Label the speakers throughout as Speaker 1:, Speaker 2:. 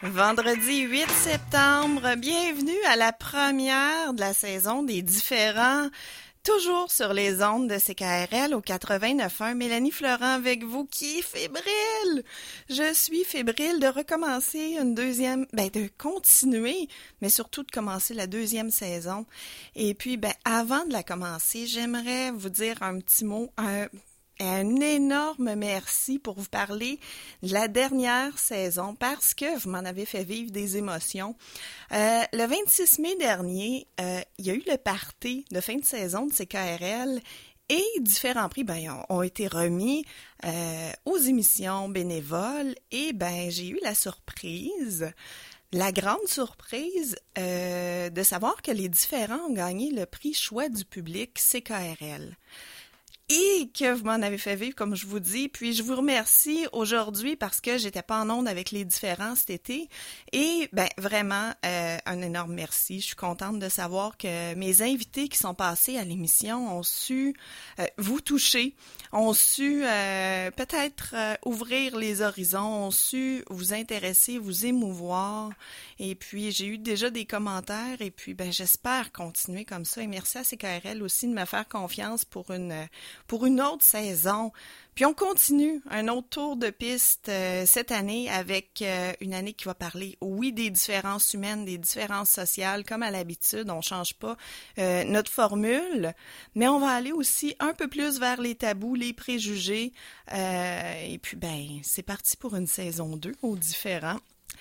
Speaker 1: Vendredi 8 septembre, bienvenue à la première de la saison des différents, toujours sur les ondes de CKRL au 89.1. Mélanie Florent avec vous qui est fébrile. Je suis fébrile de recommencer une deuxième, de continuer, mais surtout de commencer la deuxième saison. Et puis, avant de la commencer, j'aimerais vous dire un petit mot, un énorme merci pour vous parler de la dernière saison parce que vous m'en avez fait vivre des émotions. Le 26 mai dernier, il y a eu le party de fin de saison de CKRL et différents prix ont été remis aux émissions bénévoles et j'ai eu la surprise. La grande surprise de savoir que les différents ont gagné le prix choix du public CKRL. Et que vous m'en avez fait vivre, comme je vous dis. Puis je vous remercie aujourd'hui parce que j'étais pas en onde avec les différents cet été. Et vraiment, un énorme merci. Je suis contente de savoir que mes invités qui sont passés à l'émission ont su vous toucher, ont su peut-être ouvrir les horizons, ont su vous intéresser, vous émouvoir. Et puis, j'ai eu déjà des commentaires et puis j'espère continuer comme ça. Et merci à CKRL aussi de me faire confiance pour une autre saison. Puis on continue un autre tour de piste cette année avec une année qui va parler, oui, des différences humaines, des différences sociales, comme à l'habitude, on change pas notre formule, mais on va aller aussi un peu plus vers les tabous, les préjugés, et puis c'est parti pour une saison 2 aux différents.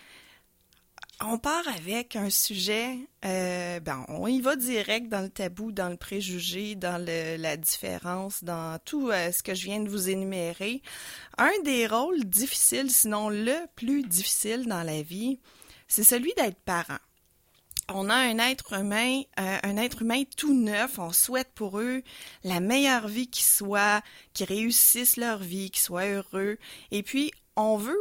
Speaker 1: On part avec un sujet, on y va direct dans le tabou, dans le préjugé, dans la différence, dans tout ce que je viens de vous énumérer. Un des rôles difficiles, sinon le plus difficile dans la vie, c'est celui d'être parent. On a un être humain tout neuf, on souhaite pour eux la meilleure vie qui soit, qu'ils réussissent leur vie, qu'ils soient heureux. Et puis, on veut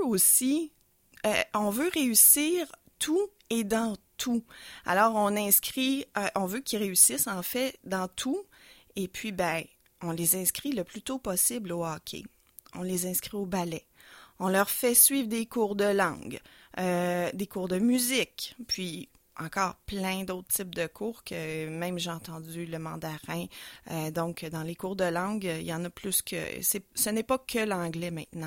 Speaker 1: réussir tout et dans tout. Alors, on veut qu'ils réussissent en fait dans tout et puis on les inscrit le plus tôt possible au hockey. On les inscrit au ballet. On leur fait suivre des cours de langue, des cours de musique, puis encore plein d'autres types de cours que même j'ai entendu le mandarin. Donc, dans les cours de langue, il y en a plus que... Ce n'est pas que l'anglais maintenant.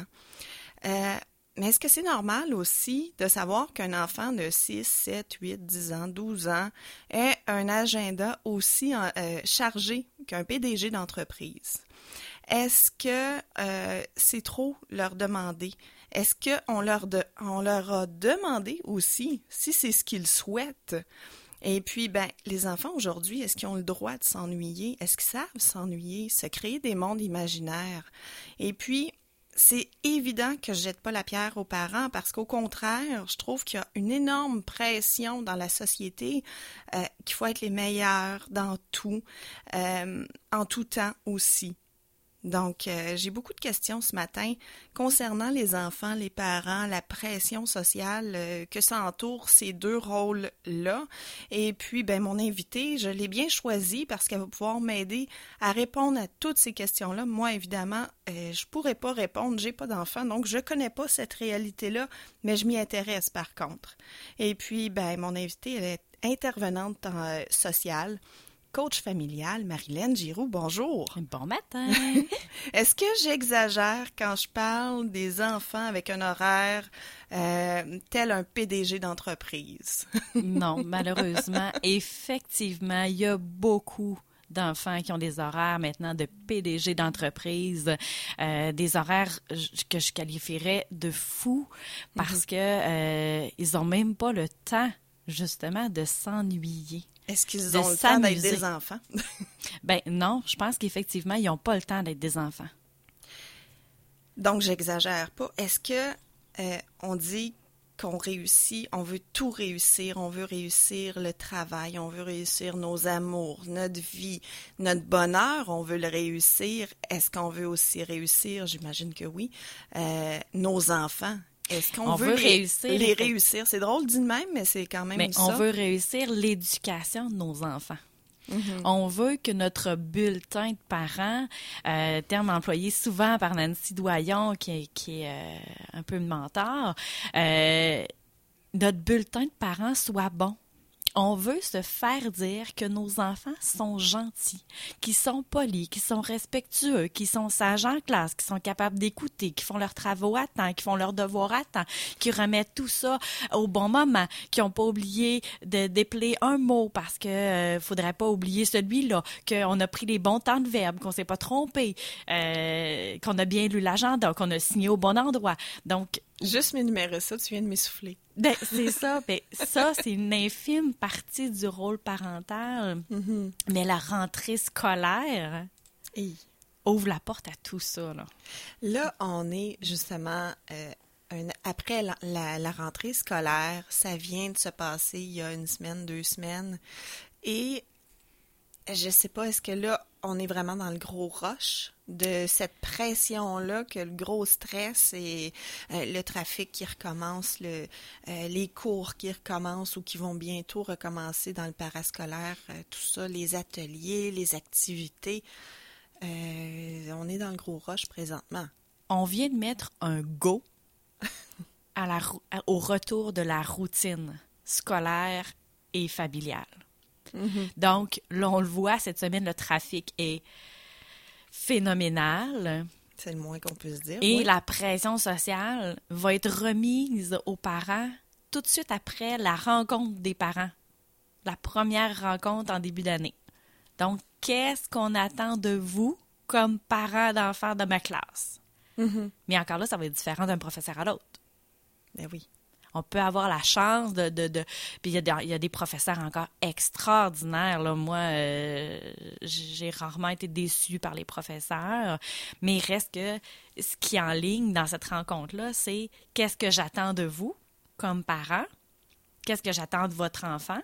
Speaker 1: Mais est-ce que c'est normal aussi de savoir qu'un enfant de 6, 7, 8, 10 ans, 12 ans ait un agenda aussi chargé qu'un PDG d'entreprise? Est-ce que c'est trop leur demander? Est-ce qu'on leur a demandé aussi si c'est ce qu'ils souhaitent? Et puis, les enfants aujourd'hui, est-ce qu'ils ont le droit de s'ennuyer? Est-ce qu'ils savent s'ennuyer, se créer des mondes imaginaires? Et puis, c'est évident que je jette pas la pierre aux parents parce qu'au contraire, je trouve qu'il y a une énorme pression dans la société qu'il faut être les meilleurs dans tout, en tout temps aussi. Donc, j'ai beaucoup de questions ce matin concernant les enfants, les parents, la pression sociale que ça entoure ces deux rôles-là. Et puis, mon invitée, je l'ai bien choisie parce qu'elle va pouvoir m'aider à répondre à toutes ces questions-là. Moi, évidemment, je pourrais pas répondre, j'ai pas d'enfant, donc je connais pas cette réalité-là, mais je m'y intéresse par contre. Et puis, mon invitée, elle est intervenante sociale, coach familial, Marilène Giroux, bonjour.
Speaker 2: Bon matin.
Speaker 1: Est-ce que j'exagère quand je parle des enfants avec un horaire tel un PDG d'entreprise?
Speaker 2: Non, malheureusement, effectivement, il y a beaucoup d'enfants qui ont des horaires maintenant de PDG d'entreprise, des horaires que je qualifierais de fous parce que ils ont même pas le temps, justement, de s'ennuyer.
Speaker 1: Est-ce qu'ils ont le temps d'être des enfants?
Speaker 2: Non, je pense qu'effectivement, ils n'ont pas le temps d'être des enfants.
Speaker 1: Donc, j'exagère pas. Est-ce que on dit qu'on réussit, on veut tout réussir, on veut réussir le travail, on veut réussir nos amours, notre vie, notre bonheur, on veut le réussir. Est-ce qu'on veut aussi réussir, j'imagine que oui, nos enfants? Est-ce qu'on veut les réussir? C'est drôle dit de même, mais c'est quand même ça.
Speaker 2: On veut réussir l'éducation de nos enfants. Mm-hmm. On veut que notre bulletin de parents, terme employé souvent par Nancy Doyon, qui est un peu mentor, notre bulletin de parents soit bon. On veut se faire dire que nos enfants sont gentils, qu'ils sont polis, qu'ils sont respectueux, qu'ils sont sages en classe, qu'ils sont capables d'écouter, qu'ils font leurs travaux à temps, qu'ils font leurs devoirs à temps, qu'ils remettent tout ça au bon moment, qu'ils n'ont pas oublié de dépeler un mot parce que faudrait pas oublier celui-là, qu'on a pris les bons temps de verbe, qu'on s'est pas trompé, qu'on a bien lu l'agenda, qu'on a signé au bon endroit. Donc,
Speaker 1: juste m'énumérer ça, tu viens de m'essouffler.
Speaker 2: Ben, c'est ça. Ben, ça, c'est une infime partie du rôle parental.
Speaker 1: Mm-hmm.
Speaker 2: Mais la rentrée scolaire ouvre la porte à tout ça.
Speaker 1: Là, on est justement après la rentrée scolaire. Ça vient de se passer il y a 1 semaine, 2 semaines. Et je sais pas, est-ce que là, on est vraiment dans le gros rush de cette pression-là, que le gros stress et le trafic qui recommence, les cours qui recommencent ou qui vont bientôt recommencer dans le parascolaire, tout ça, les ateliers, les activités. On est dans le gros rush présentement.
Speaker 2: On vient de mettre un go au retour de la routine scolaire et familiale.
Speaker 1: Mm-hmm.
Speaker 2: Donc, là, on le voit, cette semaine, le trafic est phénoménal.
Speaker 1: C'est le moins qu'on puisse dire.
Speaker 2: Et
Speaker 1: oui.
Speaker 2: la pression sociale va être remise aux parents tout de suite après la rencontre des parents. La première rencontre en début d'année. Donc, qu'est-ce qu'on attend de vous comme parents d'enfants de ma classe?
Speaker 1: Mm-hmm.
Speaker 2: Mais encore là, ça va être différent d'un professeur à l'autre.
Speaker 1: Ben oui.
Speaker 2: On peut avoir la chance de... Puis il y a des professeurs encore extraordinaires. Là. Moi, j'ai rarement été déçue par les professeurs. Mais il reste que ce qui est en ligne dans cette rencontre-là, c'est qu'est-ce que j'attends de vous comme parent? Qu'est-ce que j'attends de votre enfant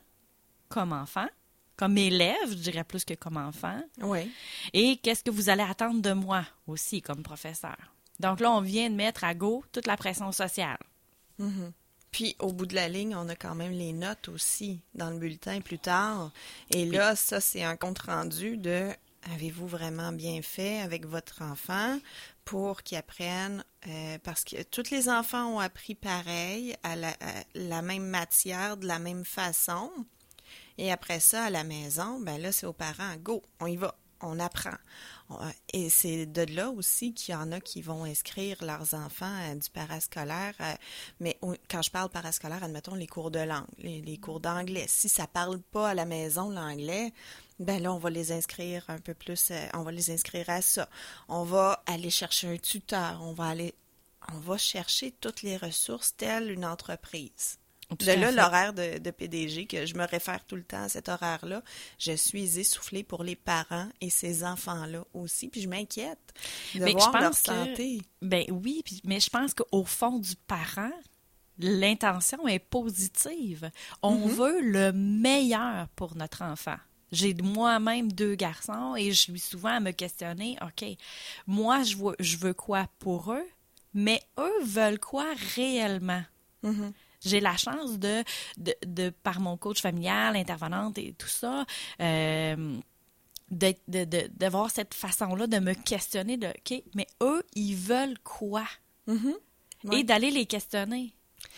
Speaker 2: comme élève, je dirais plus que comme enfant.
Speaker 1: Oui.
Speaker 2: Et qu'est-ce que vous allez attendre de moi aussi comme professeur? Donc là, on vient de mettre à go toute la pression sociale.
Speaker 1: Mm-hmm. Puis, au bout de la ligne, on a quand même les notes aussi dans le bulletin plus tard. Et là, ça, c'est un compte-rendu de « Avez-vous vraiment bien fait avec votre enfant pour qu'il apprenne parce que tous les enfants ont appris pareil, à la même matière, de la même façon. Et après ça, à la maison, ben là, c'est aux parents. Go, on y va, on apprend. » Et c'est de là aussi qu'il y en a qui vont inscrire leurs enfants à du parascolaire. Mais quand je parle parascolaire, admettons les cours de langue, les cours d'anglais. Si ça parle pas à la maison, l'anglais, ben là, on va les inscrire un peu plus, on va les inscrire à ça. On va aller chercher un tuteur, on va chercher toutes les ressources telles une entreprise.
Speaker 2: Tout
Speaker 1: De
Speaker 2: à
Speaker 1: là,
Speaker 2: fait.
Speaker 1: l'horaire de PDG, que je me réfère tout le temps à cet horaire-là, je suis essoufflée pour les parents et ces enfants-là aussi. Puis je m'inquiète de
Speaker 2: Mais
Speaker 1: voir
Speaker 2: je
Speaker 1: leur
Speaker 2: pense
Speaker 1: santé.
Speaker 2: Ben oui, mais je pense qu'au fond du parent, l'intention est positive. On veut le meilleur pour notre enfant. J'ai moi-même 2 garçons et je suis souvent à me questionner, OK, moi, je veux quoi pour eux, mais eux veulent quoi réellement?
Speaker 1: Mm-hmm.
Speaker 2: J'ai la chance de par mon coach familial, intervenante et tout ça, d'avoir cette façon-là de me questionner de OK, mais eux, ils veulent quoi?
Speaker 1: Mm-hmm. Ouais.
Speaker 2: Et d'aller les questionner.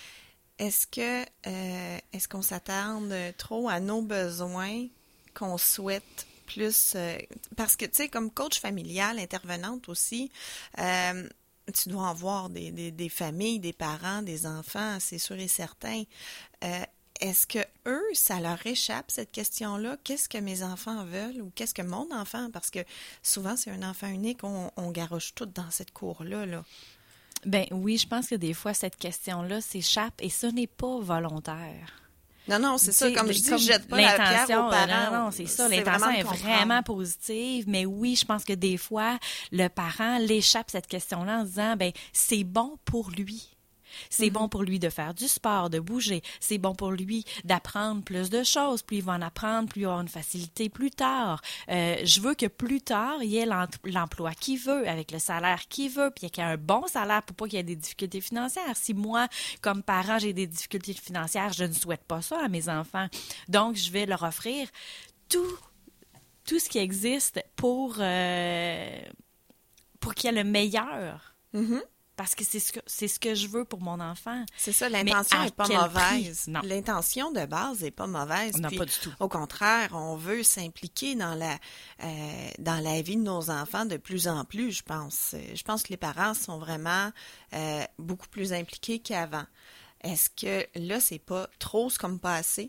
Speaker 1: Est-ce qu'on s'attarde trop à nos besoins qu'on souhaite plus? Parce que, tu sais, comme coach familial, intervenante aussi, tu dois en voir des familles, des parents, des enfants, c'est sûr et certain. Est-ce que eux, ça leur échappe, cette question-là? Qu'est-ce que mes enfants veulent ou qu'est-ce que mon enfant? Parce que souvent, c'est un enfant unique, on garoche tout dans cette cour-là, là.
Speaker 2: Ben oui, je pense que des fois, cette question-là s'échappe et ce n'est pas volontaire.
Speaker 1: Non, c'est ça. Comme je dis, je jette pas la
Speaker 2: l'intention,
Speaker 1: pierre aux parents.
Speaker 2: Non, c'est ça. L'intention est vraiment positive. Mais oui, je pense que des fois, le parent l'échappe cette question-là en disant, ben c'est bon pour lui. C'est bon pour lui de faire du sport, de bouger. C'est bon pour lui d'apprendre plus de choses. Plus il va en apprendre, plus il va avoir une facilité plus tard. Je veux que plus tard, il y ait l'emploi qu'il veut, avec le salaire qu'il veut, puis qu'il y ait un bon salaire pour pas qu'il y ait des difficultés financières. Si moi, comme parent, j'ai des difficultés financières, je ne souhaite pas ça à mes enfants. Donc, je vais leur offrir tout ce qui existe pour qu'il y ait le meilleur.
Speaker 1: Mm-hmm.
Speaker 2: parce que c'est ce que je veux pour mon enfant.
Speaker 1: C'est ça, l'intention n'est pas mauvaise.
Speaker 2: Non.
Speaker 1: L'intention de base n'est pas mauvaise.
Speaker 2: Non,
Speaker 1: Puis,
Speaker 2: pas du tout.
Speaker 1: Au contraire, on veut s'impliquer dans la vie de nos enfants de plus en plus, je pense. Je pense que les parents sont vraiment beaucoup plus impliqués qu'avant. Est-ce que là, c'est pas trop comme pas assez?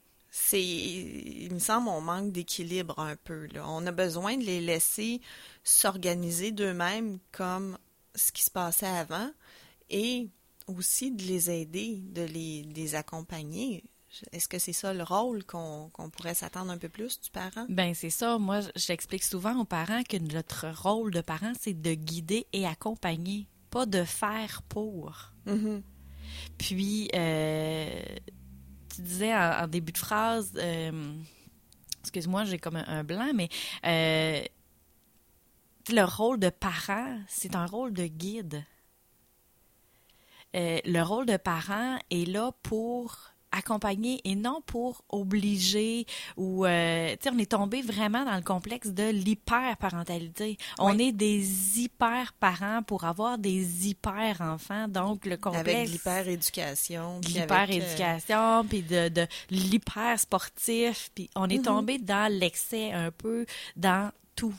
Speaker 1: Il me semble, on manque d'équilibre un peu, là. On a besoin de les laisser s'organiser d'eux-mêmes comme ce qui se passait avant et aussi de les aider, de les accompagner. Est-ce que c'est ça le rôle qu'on pourrait s'attendre un peu plus du parent?
Speaker 2: Ben c'est ça. Moi, j'explique souvent aux parents que notre rôle de parent, c'est de guider et accompagner, pas de faire pour.
Speaker 1: Mm-hmm.
Speaker 2: Puis, tu disais en début de phrase, excuse-moi, j'ai comme un blanc, mais le rôle de parent, c'est un rôle de guide. Le rôle de parent est là pour accompagner et non pour obliger ou tu sais, on est tombé vraiment dans le complexe de l'hyper-parentalité. On est des hyper-parents pour avoir des hyper-enfants, donc le complexe...
Speaker 1: Avec l'hyper-éducation.
Speaker 2: L'hyper-éducation, puis de l'hyper-sportif, puis on est tombé dans l'excès un peu, dans tout.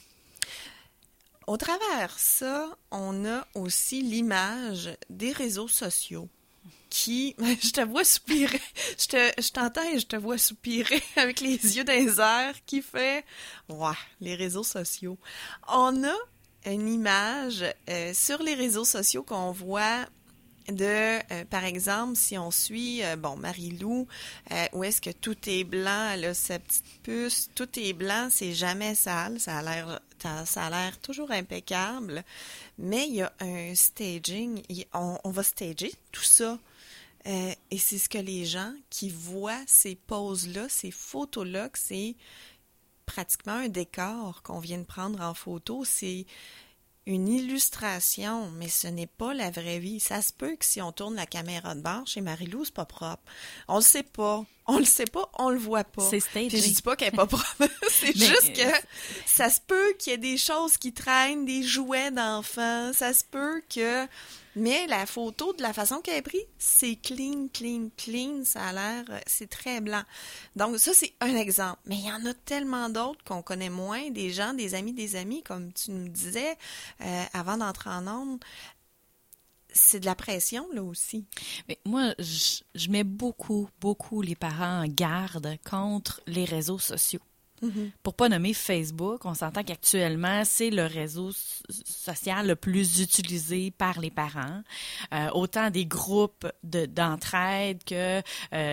Speaker 1: Au travers ça, on a aussi l'image des réseaux sociaux. Qui, je te vois soupirer, je t'entends et je te vois soupirer avec les yeux dans les airs, qui fait, ouais, les réseaux sociaux. On a une image sur les réseaux sociaux qu'on voit de, par exemple, si on suit, Marie-Lou, où est-ce que tout est blanc, elle a sa petite puce, tout est blanc, c'est jamais sale, ça a l'air toujours impeccable, mais il y a un staging, on va stager tout ça. Et c'est ce que les gens qui voient ces poses-là, ces photos-là, que c'est pratiquement un décor qu'on vient de prendre en photo, c'est une illustration, mais ce n'est pas la vraie vie. Ça se peut que si on tourne la caméra de bord chez Marie-Lou, c'est pas propre. On le sait pas. On le sait pas, on le voit pas.
Speaker 2: C'est stagé.
Speaker 1: Puis je dis pas qu'elle est pas propre. C'est juste que ça se peut qu'il y ait des choses qui traînent, des jouets d'enfants. Ça se peut que... Mais la photo, de la façon qu'elle est prise, c'est clean, clean, clean. Ça a l'air... C'est très blanc. Donc ça, c'est un exemple. Mais il y en a tellement d'autres qu'on connaît moins. Des gens, des amis, comme tu nous disais avant d'entrer en ondes. C'est de la pression, là, aussi.
Speaker 2: Mais moi, je mets beaucoup les parents en garde contre les réseaux sociaux. Mm-hmm. Pour pas nommer Facebook, on s'entend qu'actuellement, c'est le réseau social le plus utilisé par les parents. Autant des groupes d'entraide que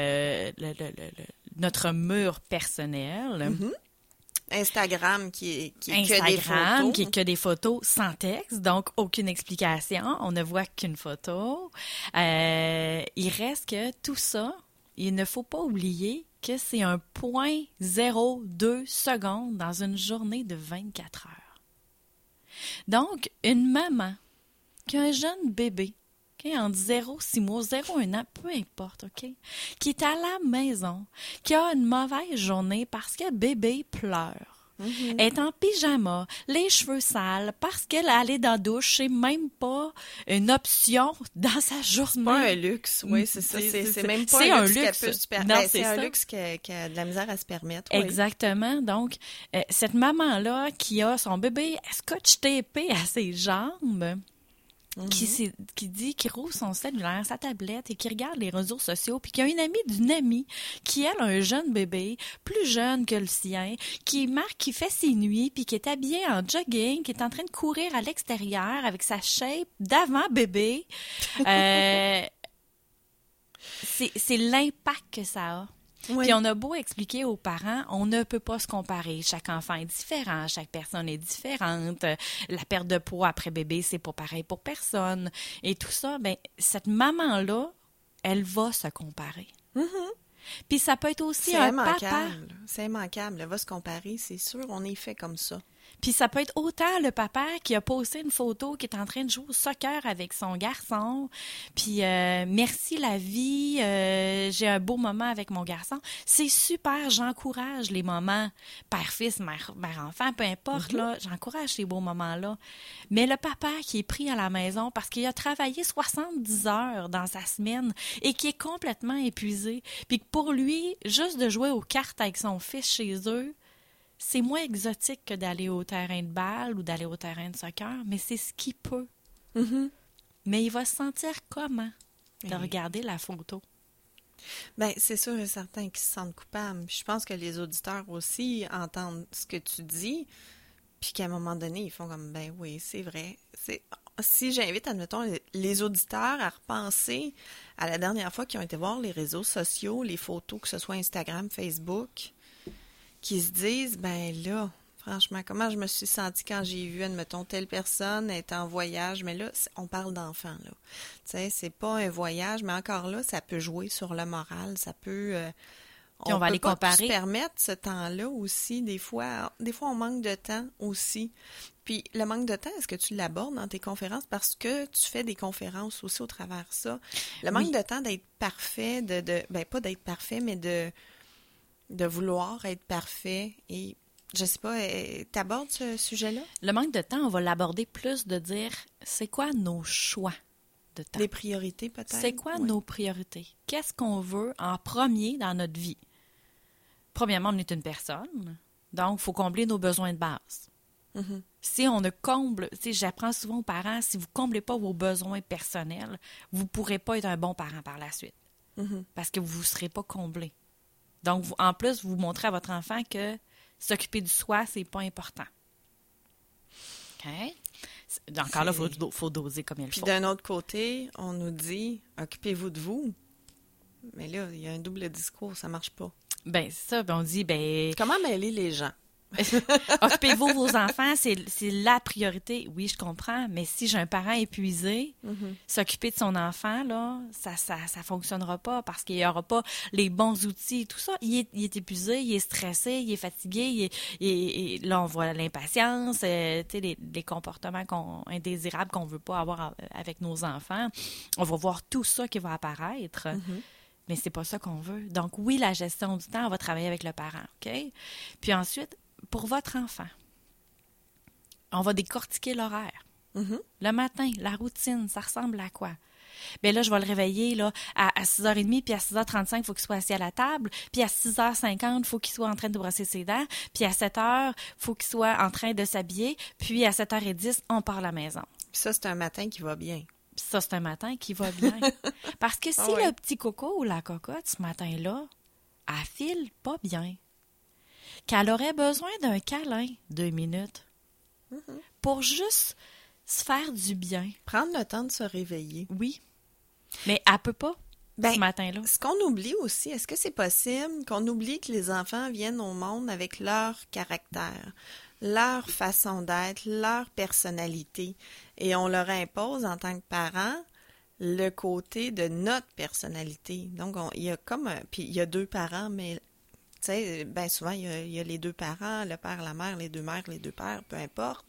Speaker 2: notre mur personnel.
Speaker 1: Mm-hmm. Instagram qui est
Speaker 2: Instagram,
Speaker 1: que des photos.
Speaker 2: Qui est que des photos sans texte, donc aucune explication, on ne voit qu'une photo. Il reste que tout ça, il ne faut pas oublier que c'est un 0.02 secondes dans une journée de 24 heures. Donc, une maman qui a un jeune bébé, entre 0-6 mois, 0-1 an, peu importe, OK, qui est à la maison, qui a une mauvaise journée parce que bébé pleure, est en pyjama, les cheveux sales, parce qu'elle allait dans la douche, c'est même pas une option dans sa journée.
Speaker 1: C'est pas un luxe, oui, c'est ça. C'est même pas un luxe qu'elle peut se permettre. Non, c'est un luxe qu'elle a de la misère à se permettre. Oui.
Speaker 2: Exactement. Donc, cette maman-là qui a son bébé scotch tapé à ses jambes, qui roule son cellulaire, sa tablette et qui regarde les réseaux sociaux, puis qui a une amie d'une amie qui, elle, a un jeune bébé, plus jeune que le sien, qui fait ses nuits, puis qui est habillée en jogging, qui est en train de courir à l'extérieur avec sa shape d'avant bébé. C'est l'impact que ça a. Oui. Puis on a beau expliquer aux parents, on ne peut pas se comparer. Chaque enfant est différent, chaque personne est différente. La perte de poids après bébé, c'est pas pareil pour personne. Et tout ça, ben cette maman-là, elle va se comparer.
Speaker 1: Mm-hmm.
Speaker 2: Puis ça peut être aussi un papa.
Speaker 1: C'est immanquable. Elle va se comparer, c'est sûr, on est fait comme ça.
Speaker 2: Puis ça peut être autant le papa qui a posté une photo qui est en train de jouer au soccer avec son garçon, puis merci la vie, j'ai un beau moment avec mon garçon. C'est super, j'encourage les moments père-fils, mère-enfant, peu importe, là, j'encourage ces beaux moments-là. Mais le papa qui est pris à la maison parce qu'il a travaillé 70 heures dans sa semaine et qui est complètement épuisé, puis que pour lui, juste de jouer aux cartes avec son fils chez eux, c'est moins exotique que d'aller au terrain de balle ou d'aller au terrain de soccer, mais c'est ce qu'il peut. Mais il va se sentir comment de regarder la photo?
Speaker 1: Bien, c'est sûr et certain qu'ils se sentent coupables. Je pense que les auditeurs aussi entendent ce que tu dis, puis qu'à un moment donné, ils font comme, ben oui, c'est vrai. Si j'invite, admettons, les auditeurs à repenser à la dernière fois qu'ils ont été voir les réseaux sociaux, les photos, que ce soit Instagram, Facebook, qui se disent, ben là, franchement, comment je me suis sentie quand j'ai vu, admettons, telle personne être en voyage, mais là, on parle d'enfants, là. Tu sais, c'est pas un voyage, mais encore là, ça peut jouer sur le moral, ça peut...
Speaker 2: Puis on va les comparer.
Speaker 1: On peut se permettre ce temps-là aussi, des fois, on manque de temps aussi. Puis le manque de temps, est-ce que tu l'abordes dans tes conférences? Parce que tu fais des conférences aussi au travers de ça. Le manque de temps d'être parfait, ben pas d'être parfait, mais de vouloir être parfait et, je sais pas, t'abordes ce sujet-là?
Speaker 2: Le manque de temps, on va l'aborder plus de dire, c'est quoi nos choix de temps?
Speaker 1: Les priorités, peut-être?
Speaker 2: C'est quoi nos priorités? Qu'est-ce qu'on veut en premier dans notre vie? Premièrement, on est une personne, donc il faut combler nos besoins de base. Si on ne comble, tu sais, j'apprends souvent aux parents, si vous ne comblez pas vos besoins personnels, vous ne pourrez pas être un bon parent par la suite, parce que vous ne serez pas comblé. Donc, en plus, vous montrez à votre enfant que s'occuper du soi, c'est pas important. OK? Encore là, il faut doser comme il faut.
Speaker 1: Puis d'un autre côté, on nous dit « Occupez-vous de vous ». Mais là, il y a un double discours, ça marche pas.
Speaker 2: Ben c'est ça, on dit,
Speaker 1: comment mêler les gens?
Speaker 2: Occupez-vous vos enfants, c'est la priorité. Oui, je comprends, mais si j'ai un parent épuisé, s'occuper de son enfant, là, ça fonctionnera pas parce qu'il n'y aura pas les bons outils, tout ça. Il est épuisé, il est stressé, il est fatigué, et là, on voit l'impatience, les comportements indésirables qu'on veut pas avoir avec nos enfants. On va voir tout ça qui va apparaître. Mais c'est pas ça qu'on veut. Donc, oui, la gestion du temps, on va travailler avec le parent, OK? Puis ensuite, pour votre enfant, on va décortiquer l'horaire. Le matin, la routine, ça ressemble à quoi? Bien là, je vais le réveiller là, à 6h30, puis à 6h35, il faut qu'il soit assis à la table, puis à 6h50, il faut qu'il soit en train de brosser ses dents, puis à 7h, il faut qu'il soit en train de s'habiller, puis à 7h10, on part à la maison.
Speaker 1: Puis ça, c'est un matin qui va bien.
Speaker 2: Puis ça, c'est un matin qui va bien. Parce que si le petit coco ou la cocotte, ce matin-là, elle file pas bien, qu'elle aurait besoin d'un câlin 2 minutes pour juste se faire du bien.
Speaker 1: Prendre le temps de se réveiller.
Speaker 2: Oui. Mais elle peut pas ce matin-là.
Speaker 1: Ce qu'on oublie aussi, est-ce que c'est possible qu'on oublie que les enfants viennent au monde avec leur caractère, leur façon d'être, leur personnalité, et on leur impose en tant que parents le côté de notre personnalité. Donc, il y a comme puis il y a 2 parents, mais tu sais, bien souvent, il y a les 2 parents, le père, la mère, les 2 mères, les 2 pères, peu importe.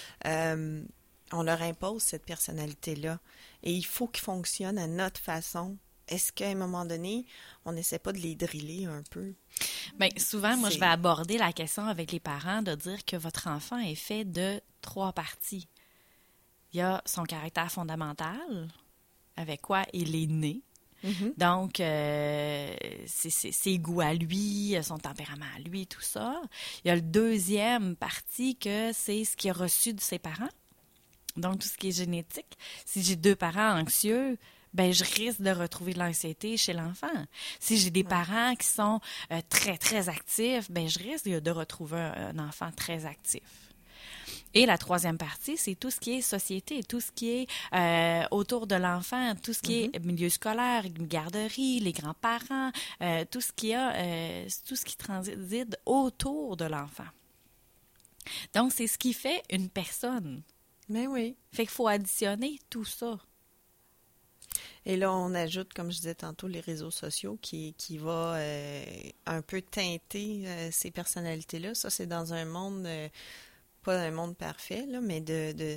Speaker 1: On leur impose cette personnalité-là. Et il faut qu'ils fonctionnent à notre façon. Est-ce qu'à un moment donné, on n'essaie pas de les driller un peu?
Speaker 2: Bien, souvent, moi, je vais aborder la question avec les parents de dire que votre enfant est fait de 3 parties. Il y a son caractère fondamental, avec quoi il est né. Donc, ses goûts à lui, son tempérament à lui, tout ça. Il y a le deuxième partie que c'est ce qu'il a reçu de ses parents. Donc, tout ce qui est génétique. Si j'ai 2 parents anxieux, ben je risque de retrouver de l'anxiété chez l'enfant. Si j'ai des parents qui sont très, très actifs, ben je risque de retrouver un enfant très actif. Et la troisième partie, c'est tout ce qui est société, tout ce qui est autour de l'enfant, tout ce qui est milieu scolaire, garderie, les grands-parents, tout ce qui transite autour de l'enfant. Donc, c'est ce qui fait une personne.
Speaker 1: Mais oui.
Speaker 2: Fait qu'il faut additionner tout ça.
Speaker 1: Et là, on ajoute, comme je disais tantôt, les réseaux sociaux qui va un peu teinter ces personnalités-là. Ça, c'est dans un monde pas un monde parfait, là, mais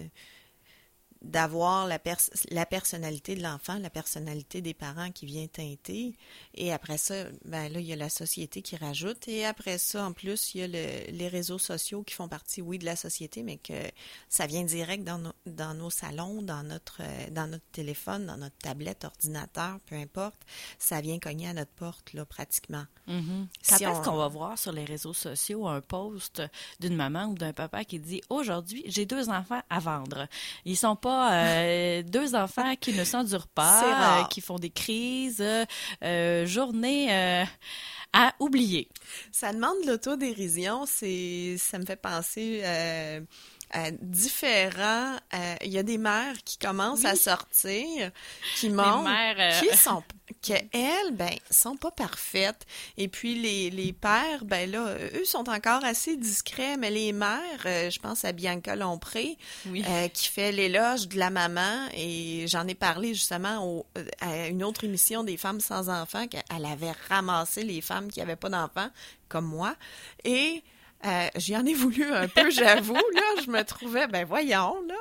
Speaker 1: d'avoir la personnalité de l'enfant, la personnalité des parents qui vient teinter. Et après ça, ben là, il y a la société qui rajoute. Et après ça, en plus, il y a les réseaux sociaux qui font partie, oui, de la société, mais que ça vient direct dans nos salons, dans notre téléphone, dans notre tablette, ordinateur, peu importe. Ça vient cogner à notre porte, là, pratiquement.
Speaker 2: Mm-hmm. Quand est-ce qu'on va voir sur les réseaux sociaux un post d'une maman ou d'un papa qui dit « Aujourd'hui, j'ai 2 enfants à vendre. Ils sont pas 2 enfants qui ne s'endurent pas, qui font des crises, journée à oublier. »
Speaker 1: Ça demande de l'autodérision, ça me fait penser à différents... Il y a des mères qui commencent à sortir, qui montrent qu'elles, sont pas parfaites. Et puis les pères, ben là, eux sont encore assez discrets, mais les mères, je pense à Bianca Lompré, qui fait l'éloge de la maman, et j'en ai parlé justement à une autre émission des femmes sans enfants, qu'elle avait ramassé les femmes qui n'avaient pas d'enfants, comme moi, et... j'y en ai voulu un peu, j'avoue, là, je me trouvais, ben voyons, là,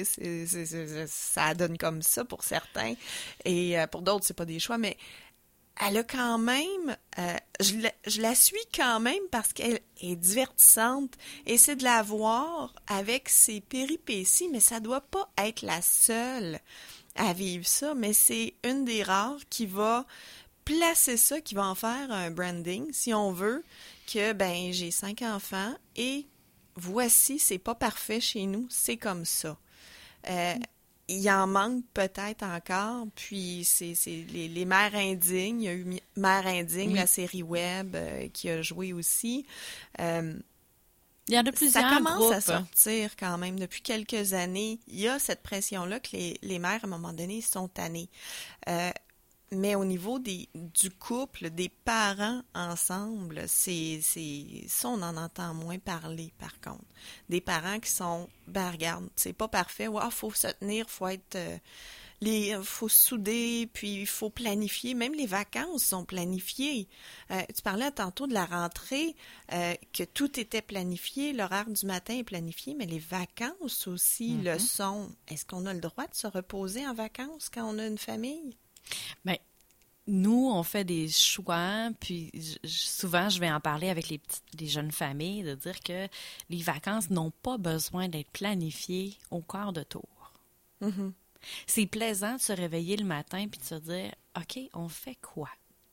Speaker 1: ça donne comme ça pour certains, et pour d'autres, c'est pas des choix, mais elle a quand même, je la suis quand même parce qu'elle est divertissante, et c'est de la voir avec ses péripéties, mais ça doit pas être la seule à vivre ça, mais c'est une des rares qui va placer ça, qui va en faire un branding, si on veut, que, ben, j'ai 5 enfants et voici, c'est pas parfait chez nous, c'est comme ça. Il en manque peut-être encore, puis c'est les mères indignes, il y a eu Mère indigne, la série web qui a joué aussi. Il
Speaker 2: y en a plusieurs groupes. Ça commence
Speaker 1: à sortir quand même depuis quelques années. Il y a cette pression-là que les mères, à un moment donné, sont tannées. Mais au niveau du couple, des parents ensemble, ça, on en entend moins parler, par contre. Des parents qui sont, ben regarde, c'est pas parfait, faut se tenir, faut être, faut se souder, puis il faut planifier. Même les vacances sont planifiées. Tu parlais tantôt de la rentrée, que tout était planifié, l'horaire du matin est planifié, mais les vacances aussi le sont. Est-ce qu'on a le droit de se reposer en vacances quand on a une famille?
Speaker 2: Bien, nous, on fait des choix, puis souvent, je vais en parler avec les jeunes familles, de dire que les vacances n'ont pas besoin d'être planifiées au quart de tour.
Speaker 1: Mm-hmm.
Speaker 2: C'est plaisant de se réveiller le matin puis de se dire, OK, on fait quoi?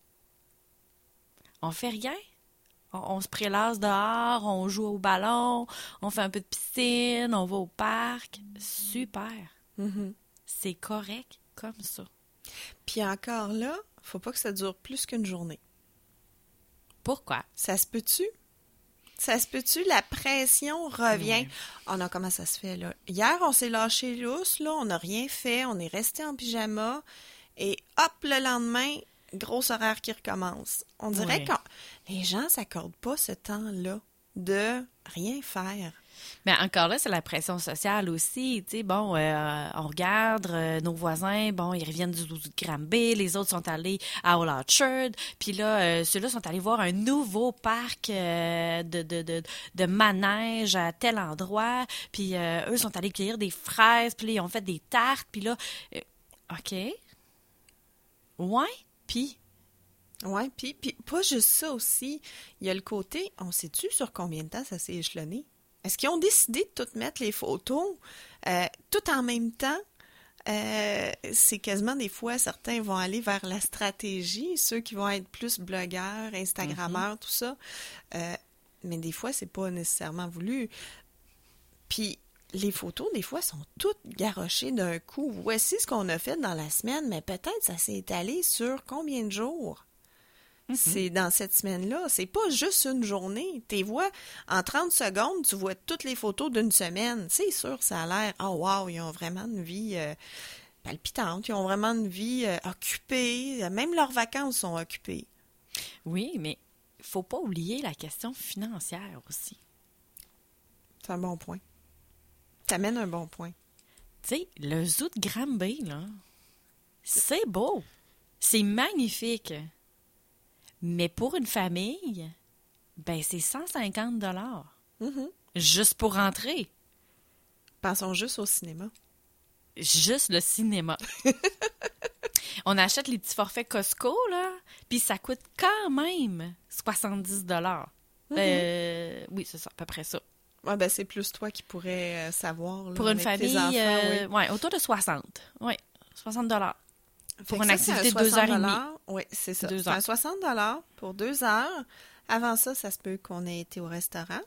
Speaker 2: On fait rien? On se prélasse dehors, on joue au ballon, on fait un peu de piscine, on va au parc. Super!
Speaker 1: Mm-hmm.
Speaker 2: C'est correct comme ça.
Speaker 1: Puis encore là, faut pas que ça dure plus qu'une journée.
Speaker 2: Pourquoi?
Speaker 1: Ça se peut-tu? Ça se peut-tu? La pression revient. Oh non, comment ça se fait, là? Hier, on s'est lâché lousse, là, on n'a rien fait, on est resté en pyjama, et hop, le lendemain, gros horaire qui recommence. On dirait que les gens ne s'accordent pas ce temps-là de rien faire.
Speaker 2: Mais encore là, c'est la pression sociale aussi. Tu sais, bon, on regarde nos voisins, bon, ils reviennent du Granby, les autres sont allés à Old Orchard, puis là, ceux-là sont allés voir un nouveau parc de manège à tel endroit, puis eux sont allés cueillir des fraises, puis là, ils ont fait des tartes, puis là, OK. Ouais, puis...
Speaker 1: Ouais, puis pas juste ça aussi. Il y a le côté, on sait-tu sur combien de temps ça s'est échelonné? Est-ce qu'ils ont décidé de tout mettre les photos tout en même temps? C'est quasiment des fois, certains vont aller vers la stratégie, ceux qui vont être plus blogueurs, Instagrammeurs, tout ça. Mais des fois, c'est pas nécessairement voulu. Puis, les photos, des fois, sont toutes garochées d'un coup. Voici ce qu'on a fait dans la semaine, mais peut-être ça s'est étalé sur combien de jours? C'est dans cette semaine-là. C'est pas juste une journée. Tu vois, en 30 secondes, tu vois toutes les photos d'une semaine. C'est sûr, ça a l'air, oh wow, ils ont vraiment une vie palpitante. Ils ont vraiment une vie occupée. Même leurs vacances sont occupées.
Speaker 2: Oui, mais il faut pas oublier la question financière aussi.
Speaker 1: C'est un bon point. T'amènes un bon point.
Speaker 2: Tu sais, le zoo de Granby, là, c'est beau. C'est magnifique. Mais pour une famille, ben c'est 150 $. juste pour rentrer.
Speaker 1: Pensons juste au cinéma.
Speaker 2: Juste le cinéma. On achète les petits forfaits Costco, là, puis ça coûte quand même 70 $. Oui, c'est ça, à peu près ça.
Speaker 1: Ouais, ben c'est plus toi qui pourrais savoir. Là,
Speaker 2: pour une
Speaker 1: avec
Speaker 2: famille,
Speaker 1: tes enfants, oui.
Speaker 2: autour de 60. Oui, 60 $. Pour une
Speaker 1: ça,
Speaker 2: activité de
Speaker 1: c'est
Speaker 2: 2 heures et demie.
Speaker 1: Oui, c'est ça.
Speaker 2: 2
Speaker 1: C'est
Speaker 2: heures.
Speaker 1: un 60 pour 2 heures. Avant ça, ça se peut qu'on ait été au restaurant.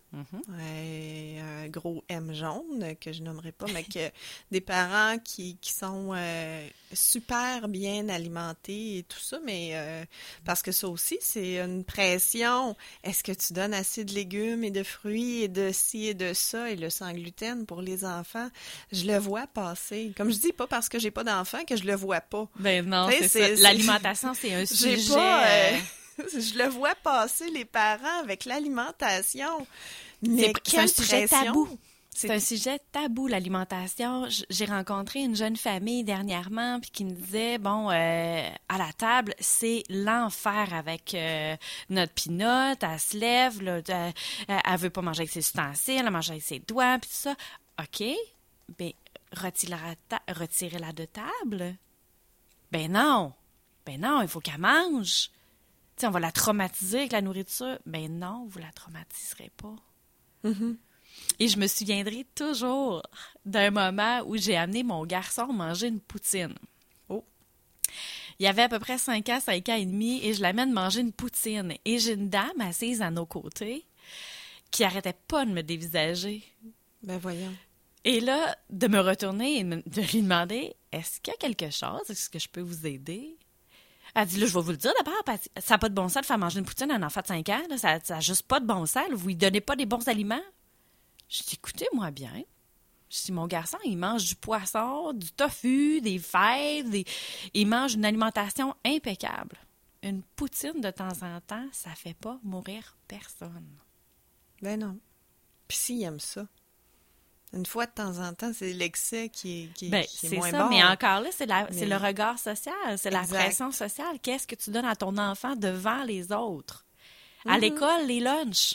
Speaker 1: Un gros M jaune, que je nommerai pas, mais que des parents qui sont super bien alimentés et tout ça, mais parce que ça aussi, c'est une pression. Est-ce que tu donnes assez de légumes et de fruits et de ci et de ça et le sans gluten pour les enfants? Je le vois passer. Comme je dis, pas parce que j'ai pas d'enfants que je le vois pas.
Speaker 2: Ben non,
Speaker 1: T'sais,
Speaker 2: c'est ça. L'alimentation, c'est un sujet...
Speaker 1: J'ai pas... Je le vois passer, les parents, avec l'alimentation. Mais
Speaker 2: c'est un sujet
Speaker 1: pression.
Speaker 2: tabou. C'est un sujet tabou, l'alimentation. J'ai rencontré une jeune famille dernièrement puis qui me disait, bon, à la table, c'est l'enfer avec notre Pinot. Elle se lève, là, elle veut pas manger avec ses ustensiles, elle mange avec ses doigts, puis tout ça. OK, ben retirez-la de table. Ben non, il faut qu'elle mange. T'sais, on va la traumatiser avec la nourriture. Ben non, vous la traumatiserez pas.
Speaker 1: Mm-hmm.
Speaker 2: Et je me souviendrai toujours d'un moment où j'ai amené mon garçon manger une poutine.
Speaker 1: Oh.
Speaker 2: Il avait à peu près 5 ans et demi, et je l'amène manger une poutine. Et j'ai une dame assise à nos côtés qui arrêtait pas de me dévisager.
Speaker 1: Ben voyons.
Speaker 2: Et là, de me retourner et de lui demander, est-ce qu'il y a quelque chose? Est-ce que je peux vous aider? Elle dit, là, je vais vous le dire d'abord, ça n'a pas de bon sens de faire manger une poutine à un enfant de 5 ans. Là, ça n'a juste pas de bon sens. Là, vous lui donnez pas des bons aliments. Je dis, écoutez-moi bien. Je dis, mon garçon, il mange du poisson, du tofu, des fèves, il mange une alimentation impeccable. Une poutine de temps en temps, ça fait pas mourir personne.
Speaker 1: Ben non. Puis s'il aime ça. Une fois de temps en temps, c'est l'excès qui est moins
Speaker 2: ça,
Speaker 1: bon.
Speaker 2: Mais encore là, c'est le regard social, c'est la
Speaker 1: Exact.
Speaker 2: pression sociale. Qu'est-ce que tu donnes à ton enfant devant les autres? À l'école, les lunchs.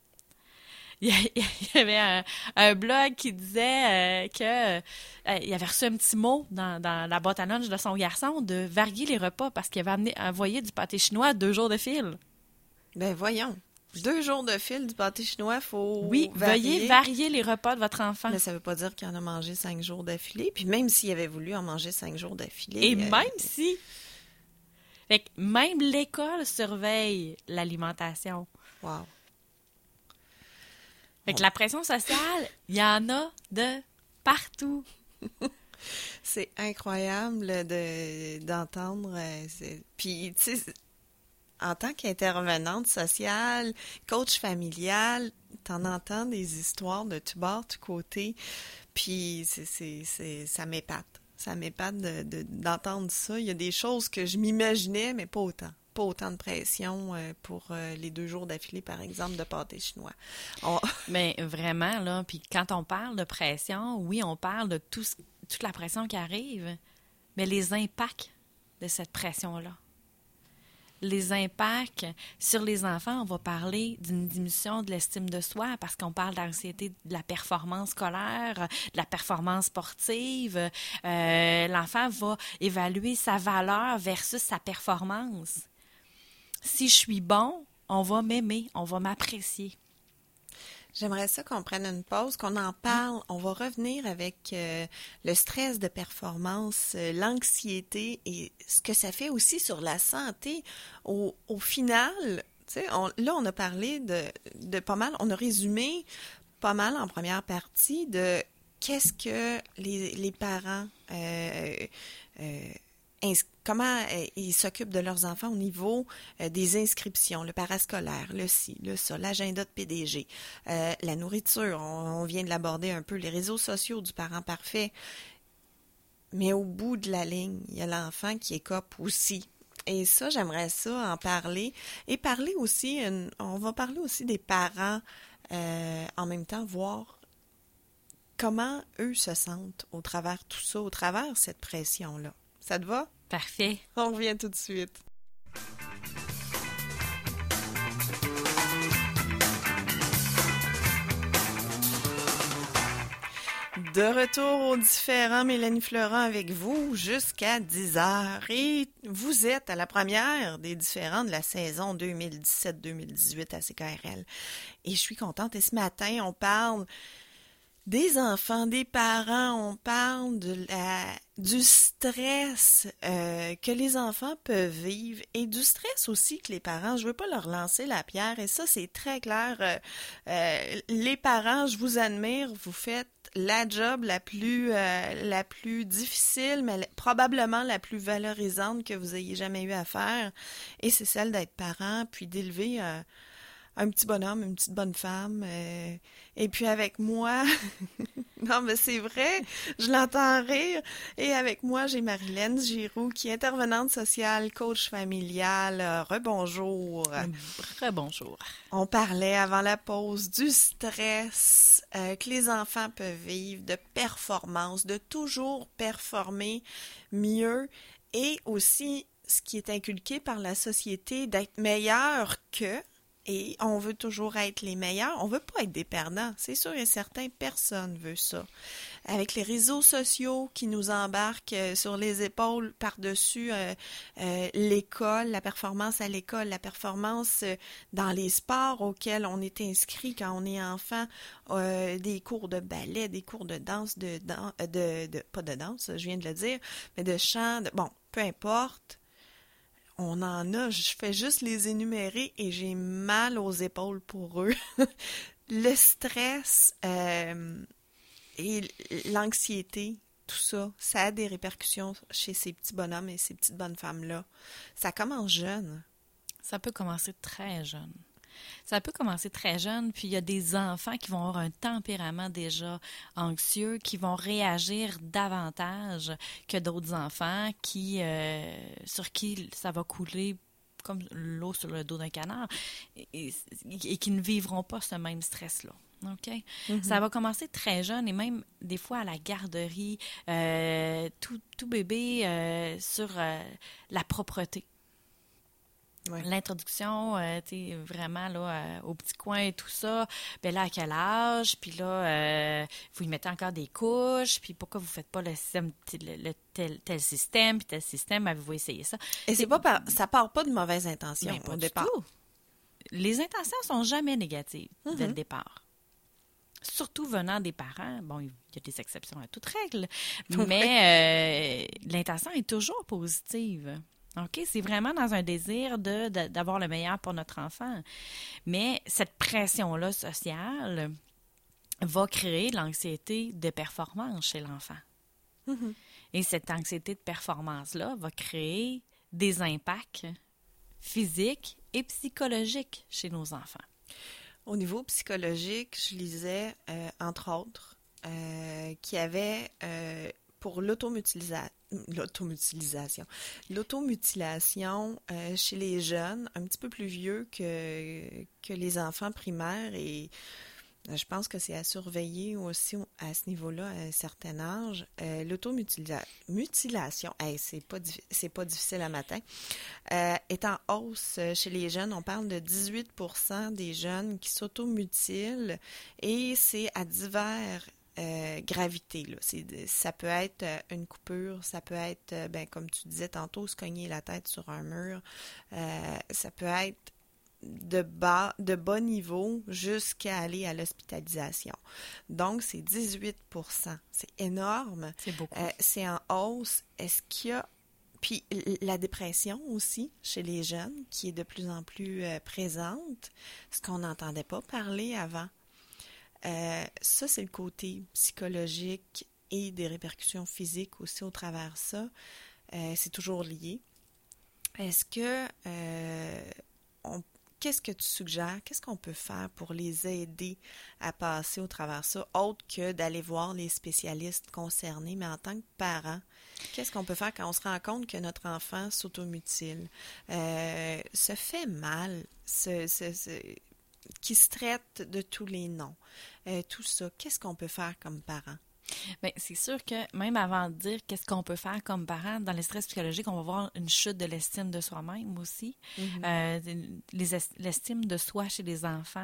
Speaker 2: Il y avait un blog qui disait qu'il avait reçu un petit mot dans la boîte à lunch de son garçon de varier les repas parce qu'il avait envoyé du pâté chinois 2 jours de fil.
Speaker 1: Ben voyons. 2 jours de fil du pâté chinois, faut
Speaker 2: veuillez varier les repas de votre enfant.
Speaker 1: Mais ça veut pas dire qu'il en a mangé 5 jours d'affilée. Puis même s'il avait voulu en manger 5 jours d'affilée.
Speaker 2: Et même si. Fait que même l'école surveille l'alimentation.
Speaker 1: Wow.
Speaker 2: Fait que la pression sociale, il y en a de partout.
Speaker 1: C'est incroyable d'entendre. Puis, tu sais, en tant qu'intervenante sociale, coach familial, t'en entends des histoires de tout bord, tout côté. Puis, ça m'épate. Ça m'épate d'entendre ça. Il y a des choses que je m'imaginais, mais pas autant. Pas autant de pression pour les 2 jours d'affilée, par exemple, de pâté chinois.
Speaker 2: Mais vraiment, là, puis quand on parle de pression, oui, on parle de toute la pression qui arrive, mais les impacts de cette pression-là. Les impacts sur les enfants, on va parler d'une diminution de l'estime de soi parce qu'on parle d'anxiété de la performance scolaire, de la performance sportive. L'enfant va évaluer sa valeur versus sa performance. Si je suis bon, on va m'aimer, on va m'apprécier.
Speaker 1: J'aimerais ça qu'on prenne une pause, qu'on en parle. On va revenir avec le stress de performance, l'anxiété et ce que ça fait aussi sur la santé. Au final, tu sais, là, on a parlé de pas mal, on a résumé pas mal en première partie de qu'est-ce que les parents comment ils s'occupent de leurs enfants au niveau des inscriptions, le parascolaire, le ci, le ça, l'agenda de PDG, la nourriture, on vient de l'aborder un peu, les réseaux sociaux du parent parfait. Mais au bout de la ligne, il y a l'enfant qui écope aussi. Et ça, j'aimerais ça en parler. Et parler aussi, on va parler aussi des parents en même temps, voir comment eux se sentent au travers tout ça, au travers cette pression-là. Ça te va?
Speaker 2: Parfait.
Speaker 1: On revient tout de suite. De retour aux différents, Mélanie Florent avec vous jusqu'à 10h. Et vous êtes à la première des différents de la saison 2017-2018 à CKRL. Et je suis contente. Et ce matin, on parle des enfants, des parents, on parle du stress que les enfants peuvent vivre et du stress aussi que les parents, je veux pas leur lancer la pierre et ça c'est très clair. Les parents, je vous admire, vous faites la job la plus difficile, mais probablement la plus valorisante que vous ayez jamais eu à faire et c'est celle d'être parent puis d'élever un petit bonhomme, une petite bonne femme. Et puis avec moi, non mais c'est vrai, je l'entends rire. Et avec moi, j'ai Marilène Giroux, qui est intervenante sociale, coach familiale. Rebonjour.
Speaker 2: Rebonjour.
Speaker 1: On parlait avant la pause du stress que les enfants peuvent vivre, de performance, de toujours performer mieux. Et aussi, ce qui est inculqué par la société, d'être meilleur que... Et on veut toujours être les meilleurs. On veut pas être des perdants. C'est sûr et certain, personne veut ça. Avec les réseaux sociaux qui nous embarquent sur les épaules par-dessus l'école, la performance à l'école, la performance dans les sports auxquels on est inscrit quand on est enfant, des cours de ballet, des cours de danse, pas de danse, je viens de le dire, mais de chant, bon, peu importe. On en a, je fais juste les énumérer et j'ai mal aux épaules pour eux. Le stress et l'anxiété, tout ça, ça a des répercussions chez ces petits bonhommes et ces petites bonnes femmes-là. Ça commence jeune.
Speaker 2: Ça peut commencer très jeune. Ça peut commencer très jeune, puis il y a des enfants qui vont avoir un tempérament déjà anxieux, qui vont réagir davantage que d'autres enfants sur qui ça va couler comme l'eau sur le dos d'un canard et qui ne vivront pas ce même stress-là. OK? Mm-hmm. Ça va commencer très jeune et même des fois à la garderie, tout bébé sur la propreté. Ouais. L'introduction, vraiment là, au petit coin et tout ça, ben là, à quel âge? Puis là, vous y mettez encore des couches, puis pourquoi vous ne faites pas tel système, puis tel système, avez-vous essayé ça?
Speaker 1: Et ça part pas de mauvaises intentions au départ.
Speaker 2: Tout. Les intentions sont jamais négatives dès le départ. Surtout venant des parents. Bon, il y a des exceptions à toute règle, mais l'intention est toujours positive. OK? C'est vraiment dans un désir d'avoir le meilleur pour notre enfant. Mais cette pression-là sociale va créer l'anxiété de performance chez l'enfant. Mm-hmm. Et cette anxiété de performance-là va créer des impacts physiques et psychologiques chez nos enfants.
Speaker 1: Au niveau psychologique, je lisais, entre autres, qu'il y avait pour l'automutilation chez les jeunes, un petit peu plus vieux que les enfants primaires et je pense que c'est à surveiller aussi à ce niveau-là à un certain âge. L'automutilation, c'est pas difficile à matin, est en hausse chez les jeunes. On parle de 18% des jeunes qui s'automutilent et c'est à divers gravité. Là. Ça peut être une coupure, ça peut être, comme tu disais tantôt, se cogner la tête sur un mur. Ça peut être de bas niveau jusqu'à aller à l'hospitalisation. Donc, c'est 18%. C'est énorme.
Speaker 2: C'est beaucoup.
Speaker 1: C'est en hausse. Est-ce qu'il y a... Puis la dépression aussi chez les jeunes, qui est de plus en plus présente, ce qu'on n'entendait pas parler avant. Ça, c'est le côté psychologique et des répercussions physiques aussi au travers de ça. C'est toujours lié. Est-ce que qu'est-ce que tu suggères? Qu'est-ce qu'on peut faire pour les aider à passer au travers de ça, autre que d'aller voir les spécialistes concernés, mais en tant que parent, qu'est-ce qu'on peut faire quand on se rend compte que notre enfant s'automutile, se fait mal, qui se traite de tous les noms, tout ça, qu'est-ce qu'on peut faire comme parent?
Speaker 2: Bien, c'est sûr que même avant de dire qu'est-ce qu'on peut faire comme parent, dans le stress psychologique, on va voir une chute de l'estime de soi-même aussi. Mm-hmm. L'estime de soi chez les enfants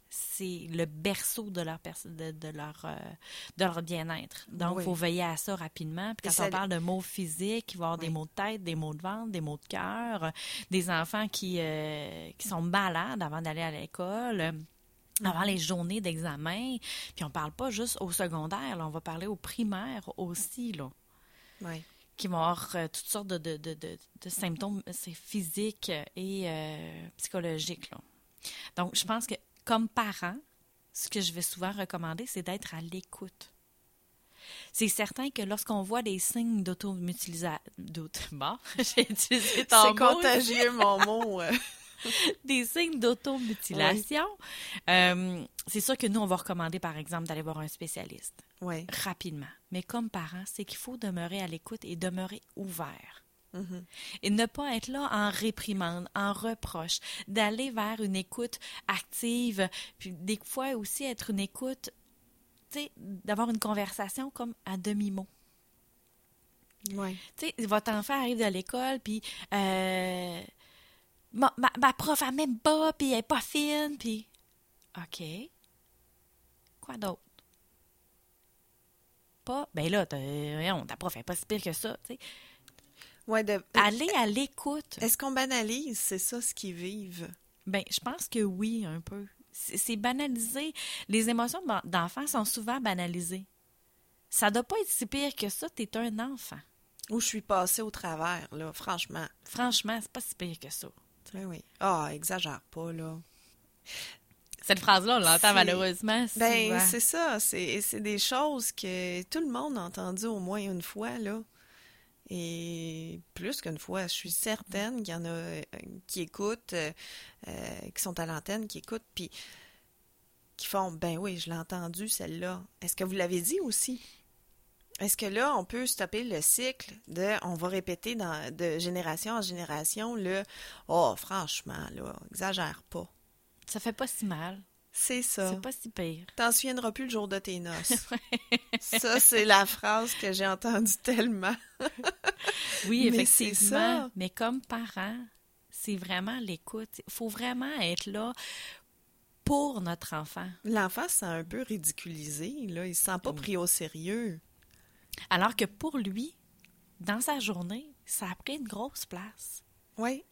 Speaker 2: c'est le berceau de de leur bien-être. Donc, il faut veiller à ça rapidement. Puis quand on parle de maux physiques, il va y avoir des maux de tête, des maux de ventre, des maux de cœur, des enfants qui sont malades avant d'aller à l'école. Avant les journées d'examen, puis on parle pas juste au secondaire, là, on va parler au primaire aussi, là.
Speaker 1: Oui.
Speaker 2: Qui vont avoir toutes sortes de symptômes physiques et psychologiques, là. Donc, je pense que comme parent, ce que je vais souvent recommander, c'est d'être à l'écoute. C'est certain que lorsqu'on voit des signes d'automutilation... Bon, j'ai utilisé ton mot.
Speaker 1: C'est contagieux, mon mot.
Speaker 2: Des signes d'automutilation. C'est sûr que nous, on va recommander, par exemple, d'aller voir un spécialiste rapidement. Mais comme parent, c'est qu'il faut demeurer à l'écoute et demeurer ouvert. Mm-hmm. Et ne pas être là en réprimande, en reproche, d'aller vers une écoute active, puis des fois aussi être une écoute, tu sais, d'avoir une conversation comme à demi-mot.
Speaker 1: Oui.
Speaker 2: Tu sais, votre enfant arrive de l'école, puis ma prof, elle m'aime pas, puis elle est pas fine, puis OK. Quoi d'autre? Pas, ben là, ta prof elle est pas si pire que ça, tu sais.
Speaker 1: Ouais,
Speaker 2: aller à l'écoute.
Speaker 1: Est-ce qu'on banalise, c'est ça ce qu'ils vivent?
Speaker 2: Ben, je pense que oui, un peu. C'est banalisé. Les émotions d'enfant sont souvent banalisées. Ça doit pas être si pire que ça, t'es un enfant.
Speaker 1: Ou je suis passée au travers, là, franchement.
Speaker 2: Franchement, c'est pas si pire que ça.
Speaker 1: Oui. Ah, exagère pas, là.
Speaker 2: Cette phrase-là, on l'entend malheureusement.
Speaker 1: Ben, c'est ça. C'est des choses que tout le monde a entendues au moins une fois, là. Et plus qu'une fois, je suis certaine qu'il y en a qui écoutent, qui sont à l'antenne, qui écoutent, puis qui font « Ben oui, je l'ai entendue, celle-là. Est-ce que vous l'avez dit aussi? » Est-ce que là, on peut stopper le cycle de « On va répéter de génération en génération le « Oh, franchement, là, exagère pas. »
Speaker 2: Ça fait pas si mal.
Speaker 1: C'est ça.
Speaker 2: C'est pas si pire.
Speaker 1: T'en souviendras plus le jour de tes noces. Ça, c'est la phrase que j'ai entendue tellement.
Speaker 2: Oui, effectivement. Mais comme parent, c'est vraiment l'écoute. Il faut vraiment être là pour notre enfant.
Speaker 1: L'enfant se sent un peu ridiculisé, là. Il se sent pas pris au sérieux.
Speaker 2: Alors que pour lui, dans sa journée, ça a pris une grosse place.
Speaker 1: Oui.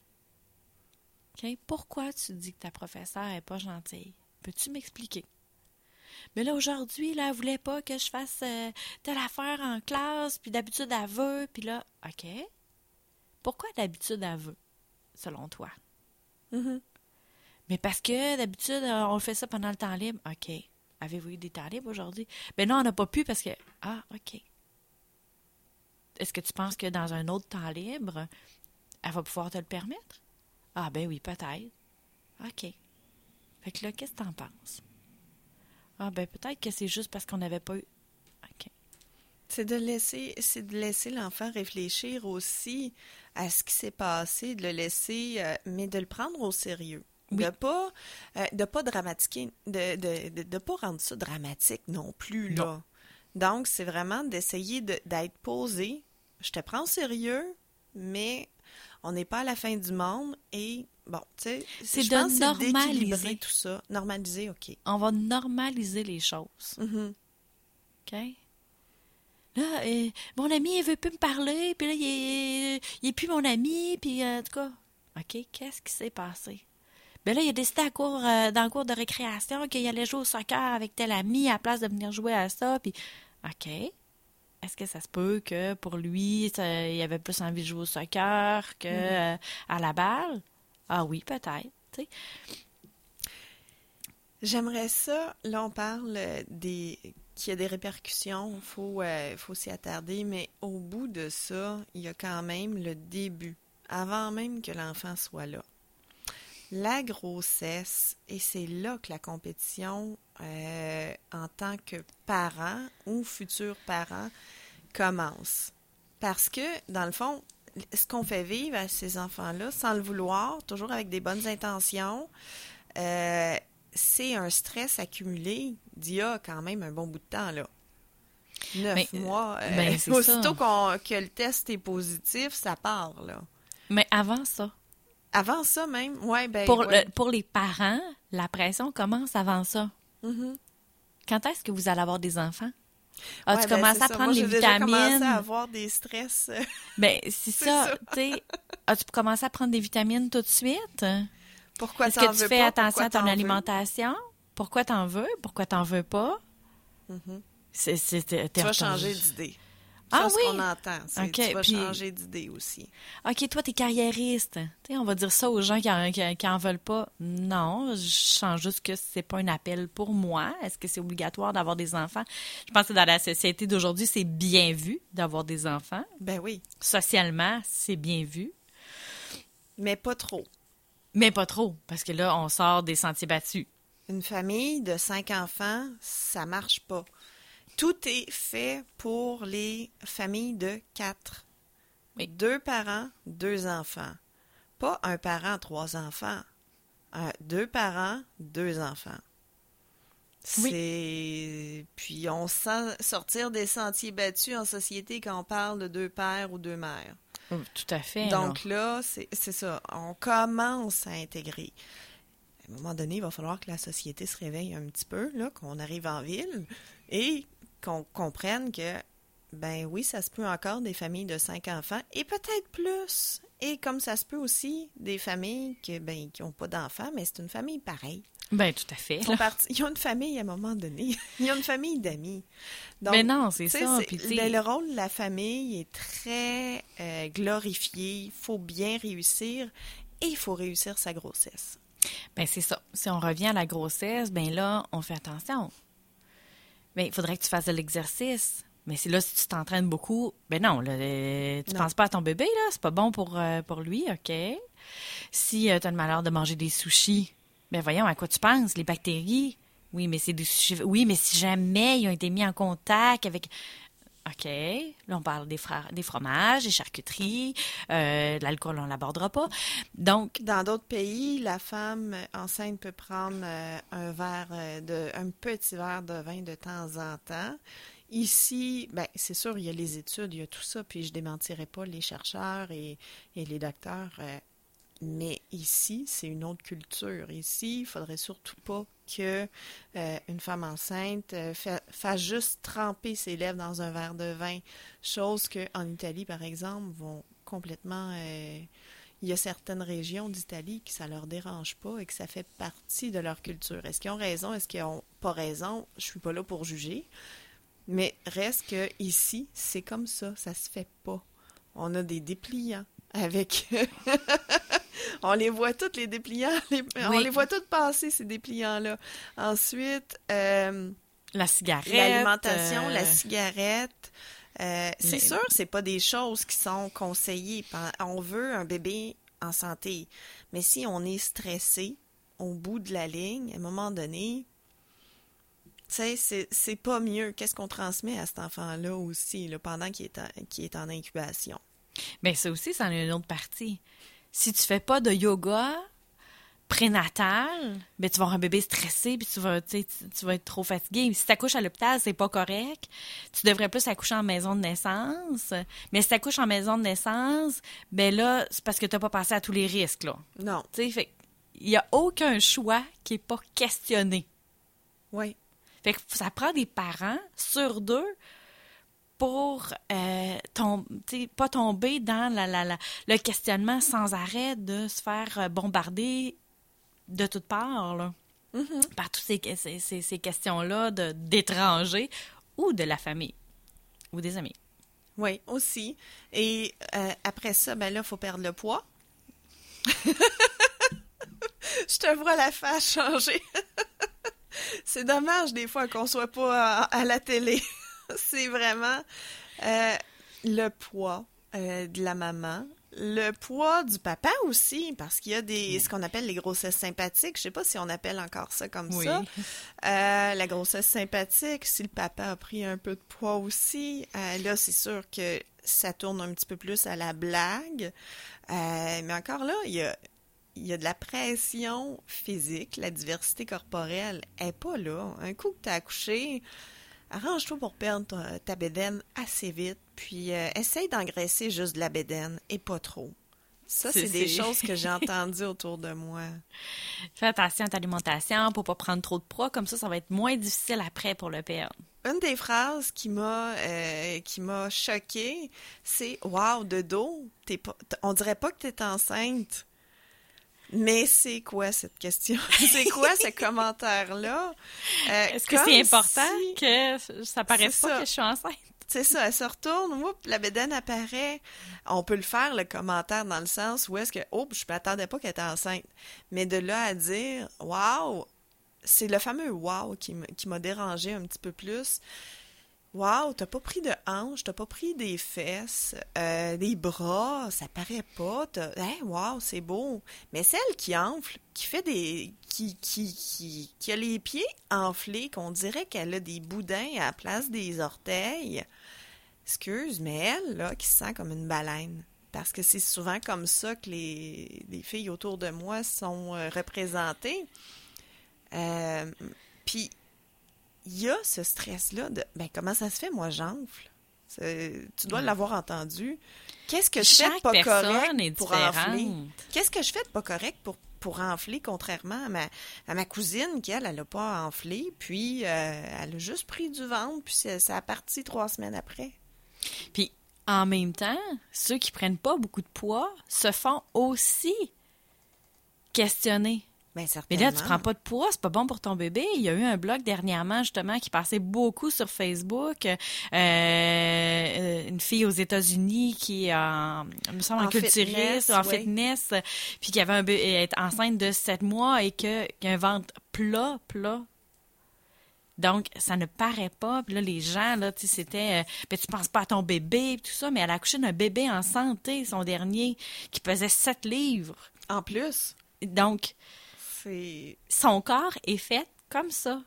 Speaker 2: OK? Pourquoi tu dis que ta professeure n'est pas gentille? Peux-tu m'expliquer? Mais là, aujourd'hui, là, elle voulait pas que je fasse telle affaire en classe, puis d'habitude, elle veut, puis là, OK. Pourquoi d'habitude, elle veut, selon toi?
Speaker 1: Mm-hmm.
Speaker 2: Mais parce que d'habitude, on fait ça pendant le temps libre. OK. Avez-vous eu des temps libres aujourd'hui? Ben non, on n'a pas pu parce que... Ah, OK. Est-ce que tu penses que dans un autre temps libre, elle va pouvoir te le permettre? Ah, ben oui, peut-être. OK. Fait que là, qu'est-ce que t'en penses? Ah, ben peut-être que c'est juste parce qu'on n'avait pas eu... OK.
Speaker 1: C'est de laisser l'enfant réfléchir aussi à ce qui s'est passé, de le laisser, mais de le prendre au sérieux. Oui. De pas dramatiquer, de pas rendre ça dramatique non plus, là. Non. Donc, c'est vraiment d'essayer d'être posé. Je te prends au sérieux, mais on n'est pas à la fin du monde et bon, tu sais,
Speaker 2: c'est de normaliser
Speaker 1: tout ça. Normaliser, OK.
Speaker 2: On va normaliser les choses.
Speaker 1: Mm-hmm.
Speaker 2: OK? Là, mon ami, il veut plus me parler, puis là, il est plus mon ami, puis en tout cas, OK, qu'est-ce qui s'est passé? Ben là, il a décidé dans le cours de récréation qu'il allait jouer au soccer avec tel ami à la place de venir jouer à ça, puis OK. Est-ce que ça se peut que pour lui, il avait plus envie de jouer au soccer que à la balle? Ah oui, peut-être. T'sais.
Speaker 1: J'aimerais ça, là on parle qu'il y a des répercussions, il faut s'y attarder, mais au bout de ça, il y a quand même le début, avant même que l'enfant soit là. La grossesse, et c'est là que la compétition en tant que parent ou futur parent commence. Parce que, dans le fond, ce qu'on fait vivre à ces enfants-là, sans le vouloir, toujours avec des bonnes intentions, c'est un stress accumulé d'il y a quand même un bon bout de temps, là. 9 mois. Aussitôt que le test est positif, ça part, là.
Speaker 2: Mais avant ça.
Speaker 1: Avant ça même, ouais, ben...
Speaker 2: Pour les parents, la pression commence avant ça.
Speaker 1: Mm-hmm.
Speaker 2: Quand est-ce que vous allez avoir des enfants? As-tu
Speaker 1: Ouais,
Speaker 2: commencé à
Speaker 1: ça.
Speaker 2: prendre
Speaker 1: Moi,
Speaker 2: des
Speaker 1: j'ai déjà
Speaker 2: vitamines?
Speaker 1: commencé à avoir des stress.
Speaker 2: Ben, c'est ça,
Speaker 1: ça.
Speaker 2: tu sais. As-tu commencé à prendre des vitamines tout de suite?
Speaker 1: Pourquoi
Speaker 2: Est-ce
Speaker 1: t'en
Speaker 2: que tu
Speaker 1: veux
Speaker 2: fais
Speaker 1: pas?
Speaker 2: attention
Speaker 1: Pourquoi
Speaker 2: à ton
Speaker 1: t'en veux?
Speaker 2: alimentation? Pourquoi t'en veux? Pourquoi t'en veux pas?
Speaker 1: Mm-hmm.
Speaker 2: Tu
Speaker 1: vas changer d'idée.
Speaker 2: Ah
Speaker 1: Ça, ce qu'on entend, c'est
Speaker 2: OK,
Speaker 1: tu vas
Speaker 2: puis-
Speaker 1: changer d'idée aussi.
Speaker 2: OK, toi, t'es carriériste. Tu sais, on va dire ça aux gens qui en veulent pas. Non, je sens juste que c'est pas un appel pour moi. Est-ce que c'est obligatoire d'avoir des enfants? Je pense que dans la société d'aujourd'hui, c'est bien vu d'avoir des enfants.
Speaker 1: Ben oui,
Speaker 2: Socialement, c'est bien vu.
Speaker 1: mais pas trop.
Speaker 2: Mais pas trop, parce que là, on sort des sentiers battus.
Speaker 1: Une famille de 5 enfants, ça marche pas. Tout est fait pour les familles de 4.
Speaker 2: Oui.
Speaker 1: 2 parents, 2 enfants. Pas un parent, 3 enfants. 2 parents, 2 enfants.
Speaker 2: Oui.
Speaker 1: Puis on sent sortir des sentiers battus en société quand on parle de 2 pères ou 2 mères.
Speaker 2: Tout à fait.
Speaker 1: Donc là, c'est ça. On commence à intégrer. À un moment donné, il va falloir que la société se réveille un petit peu, là, qu'on arrive en ville et qu'on comprenne que, ben oui, ça se peut encore des familles de 5 enfants et peut-être plus. Et comme ça se peut aussi des familles qui n'ont pas d'enfants, mais c'est une famille pareille.
Speaker 2: Ben, tout à fait.
Speaker 1: Ils ont une famille à un moment donné. Ils ont une famille d'amis. Donc,
Speaker 2: mais non, c'est
Speaker 1: tu sais,
Speaker 2: ça. Puis, tu sais,
Speaker 1: le rôle de la famille est très glorifié. Il faut bien réussir et il faut réussir sa grossesse.
Speaker 2: ben, c'est ça. Si on revient à la grossesse, ben là, on fait attention. Ben, il faudrait que tu fasses de l'exercice. Mais c'est là, si tu t'entraînes beaucoup, ben non, là, tu
Speaker 1: Non.
Speaker 2: penses pas à ton bébé, là, c'est pas bon pour lui, OK? Si tu as le malheur de manger des sushis, ben voyons, à quoi tu penses? Les bactéries? Oui, mais c'est des sushis. Oui, mais si jamais ils ont été mis en contact avec... OK, là, on parle des fromages, des charcuteries, l'alcool, on l'abordera pas. Donc,
Speaker 1: Dans d'autres pays, la femme enceinte peut prendre un petit verre de vin de temps en temps. Ici, ben c'est sûr, il y a les études, il y a tout ça, puis je démentirai pas les chercheurs et les docteurs. Mais ici, c'est une autre culture. Ici, il faudrait surtout pas que une femme enceinte fasse juste tremper ses lèvres dans un verre de vin. Chose qu'en Italie, par exemple, vont complètement... il y a certaines régions d'Italie que ça leur dérange pas et que ça fait partie de leur culture. Est-ce qu'ils ont raison? Est-ce qu'ils ont pas raison? Je suis pas là pour juger. Mais reste que ici, c'est comme ça se fait pas. On a des dépliants avec... On les voit toutes, les dépliants. On
Speaker 2: Oui.
Speaker 1: les voit toutes passer, ces dépliants-là. Ensuite,
Speaker 2: la cigarette...
Speaker 1: l'alimentation, la cigarette. C'est
Speaker 2: les-
Speaker 1: sûr, c'est pas des choses qui sont conseillées. On veut un bébé en santé. Mais si on est stressé, au bout de la ligne, à un moment donné, tu sais, c'est pas mieux. Qu'est-ce qu'on transmet à cet enfant-là aussi, là, pendant qu'il est en incubation?
Speaker 2: Ben, ça aussi, c'en est une autre partie. Si tu fais pas de yoga prénatal, ben, tu vas avoir un bébé stressé, puis tu vas être trop fatigué. Si tu accouches à l'hôpital, c'est pas correct. Tu devrais plus accoucher en maison de naissance. Mais si tu accouches en maison de naissance, ben là, c'est parce que tu n'as pas passé à tous les risques, là.
Speaker 1: Non.
Speaker 2: Tu sais, fait il y a aucun choix qui est pas questionné.
Speaker 1: Oui.
Speaker 2: Fait que ça prend des parents sur 2 pour pas tomber dans le questionnement sans arrêt de se faire bombarder de toutes parts là, par toutes ces questions-là d'étrangers ou de la famille ou des amis.
Speaker 1: Oui, aussi. Et après ça, ben là, il faut perdre le poids. Je te vois la face changer. C'est dommage des fois qu'on soit pas à la télé. C'est vraiment le poids de la maman, le poids du papa aussi, parce qu'il y a ce qu'on appelle les grossesses sympathiques. Je sais pas si on appelle encore ça comme
Speaker 2: Oui.
Speaker 1: ça. La grossesse sympathique, si le papa a pris un peu de poids aussi, là, c'est sûr que ça tourne un petit peu plus à la blague. Mais encore là, il y a de la pression physique, la diversité corporelle est pas là. Un coup que tu as accouché, arrange-toi pour perdre ta bédaine assez vite, puis essaye d'engraisser juste de la bédaine et pas trop. Ça, c'est des choses que j'ai entendues autour de moi.
Speaker 2: Fais attention à ta alimentation pour pas prendre trop de poids, comme ça va être moins difficile après pour le perdre.
Speaker 1: Une des phrases qui m'a choquée, c'est « Wow, de dos, on dirait pas que t'es enceinte. » Mais c'est quoi cette question? C'est quoi ce commentaire-là?
Speaker 2: Est-ce que c'est important que ça paraisse pas que je suis enceinte?
Speaker 1: C'est ça, elle se retourne, la bédaine apparaît. On peut le faire, le commentaire, dans le sens où est-ce que, je m'attendais pas qu'elle était enceinte. Mais de là à dire, wow, c'est le fameux wow qui m'a dérangé un petit peu plus. Wow, t'as pas pris de hanches, t'as pas pris des fesses, des bras, ça paraît pas. Wow, c'est beau. Mais celle qui enfle, qui fait qui a les pieds enflés, qu'on dirait qu'elle a des boudins à la place des orteils. Excuse, mais elle, là, qui se sent comme une baleine. Parce que c'est souvent comme ça que les filles autour de moi sont représentées. Puis, il y a ce stress-là de comment ça se fait, moi j'enfle. Tu dois l'avoir entendu. Qu'est-ce que je fais de pas correct pour enfler? Qu'est-ce que je fais de pas correct pour enfler, contrairement à ma cousine qui, elle a pas enflé, puis elle a juste pris du ventre, puis ça a parti 3 semaines après.
Speaker 2: Puis, en même temps, ceux qui prennent pas beaucoup de poids se font aussi questionner.
Speaker 1: Mais
Speaker 2: là, tu prends pas de poids, c'est pas bon pour ton bébé. Il y a eu un blog dernièrement, justement, qui passait beaucoup sur Facebook. Une fille aux États-Unis qui est me semble, en culturiste, en fitness, puis qui avait est enceinte de 7 mois et qui a un ventre plat. Donc, ça ne paraît pas. Puis là, les gens, là, tu sais, c'était... tu penses pas à ton bébé, tout ça, mais elle a accouché d'un bébé en santé, son dernier, qui pesait 7 livres.
Speaker 1: En plus.
Speaker 2: Donc... Son corps est fait comme ça.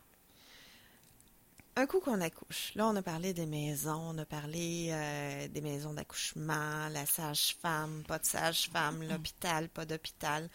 Speaker 1: Un coup qu'on accouche, là, on a parlé des maisons, on a parlé des maisons d'accouchement, la sage-femme, pas de sage-femme, l'hôpital, pas d'hôpital.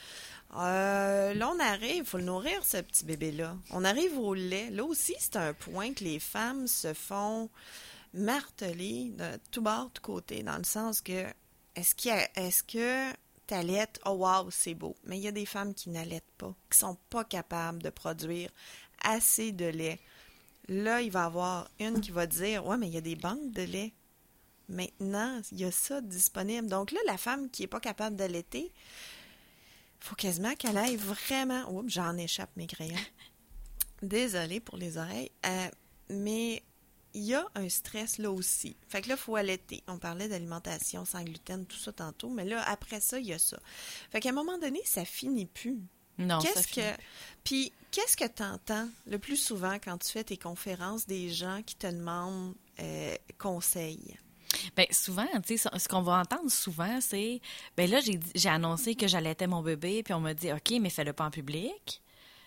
Speaker 1: Là, on arrive, il faut le nourrir, ce petit bébé-là. On arrive au lait. Là aussi, c'est un point que les femmes se font marteler de tout bord, de côté, dans le sens que, est-ce que t'allaites, oh wow, c'est beau. Mais il y a des femmes qui n'allaitent pas, qui sont pas capables de produire assez de lait. Là, il va y avoir une qui va dire, ouais, mais il y a des banques de lait. Maintenant, il y a ça disponible. Donc là, la femme qui est pas capable d'allaiter, faut quasiment qu'elle aille vraiment... Oups, j'en échappe mes crayons. Désolée pour les oreilles. Mais il y a un stress là aussi. Fait que là, il faut allaiter. On parlait d'alimentation sans gluten, tout ça tantôt, mais là, après ça, il y a ça. Fait qu'à un moment donné, ça finit plus.
Speaker 2: Non, ça finit plus.
Speaker 1: Puis, qu'est-ce que tu entends le plus souvent quand tu fais tes conférences des gens qui te demandent conseil?
Speaker 2: Bien, souvent, tu sais, ce qu'on va entendre souvent, c'est, là, j'ai annoncé que j'allaitais mon bébé, puis on m'a dit, OK, mais fais-le pas en public.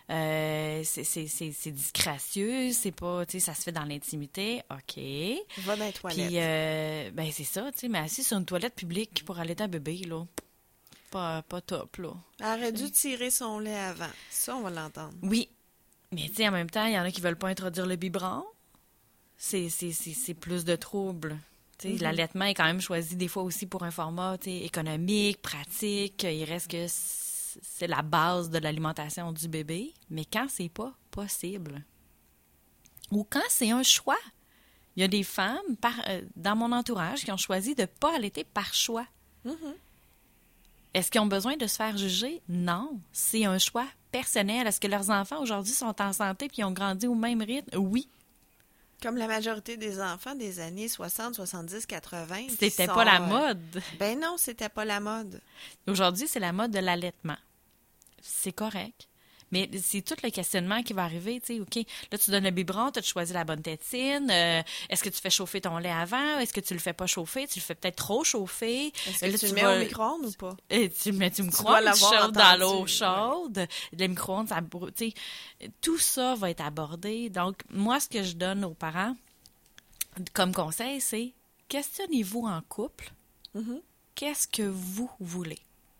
Speaker 2: C'est disgracieux, c'est pas, tu sais, ça se fait dans l'intimité, OK.
Speaker 1: Va dans les
Speaker 2: toilettes. Puis, c'est ça, tu sais, mais assis sur une toilette publique pour allaiter un bébé, là, pas top, là.
Speaker 1: Elle aurait dû tirer son lait avant. Ça, on va l'entendre.
Speaker 2: Oui, mais tu sais, en même temps, il y en a qui veulent pas introduire le biberon. C'est plus de troubles. Mm-hmm. L'allaitement est quand même choisi des fois aussi pour un format économique, pratique. Il reste que c'est la base de l'alimentation du bébé. Mais quand c'est pas possible, ou quand c'est un choix, il y a des femmes dans mon entourage qui ont choisi de ne pas allaiter par choix.
Speaker 1: Mm-hmm.
Speaker 2: Est-ce qu'ils ont besoin de se faire juger? Non. C'est un choix personnel. Est-ce que leurs enfants aujourd'hui sont en santé et ont grandi au même rythme? Oui.
Speaker 1: Comme la majorité des enfants des années 60, 70, 80.
Speaker 2: C'était pas la mode.
Speaker 1: Ben non, c'était pas la mode.
Speaker 2: Aujourd'hui, c'est la mode de l'allaitement. C'est correct. Mais c'est tout le questionnement qui va arriver, tu sais, OK, là, tu donnes le biberon, tu as choisi la bonne tétine, est-ce que tu fais chauffer ton lait avant, est-ce que tu le fais pas chauffer, tu le fais peut-être trop chauffer.
Speaker 1: Est-ce que tu le mets au micro-ondes ou pas?
Speaker 2: Tu mets du micro-ondes chaude dans l'eau chaude, ouais. Le micro-ondes, ça, tu sais, tout ça va être abordé. Donc, moi, ce que je donne aux parents comme conseil, c'est questionnez-vous en couple,
Speaker 1: mm-hmm.
Speaker 2: Qu'est-ce que vous voulez?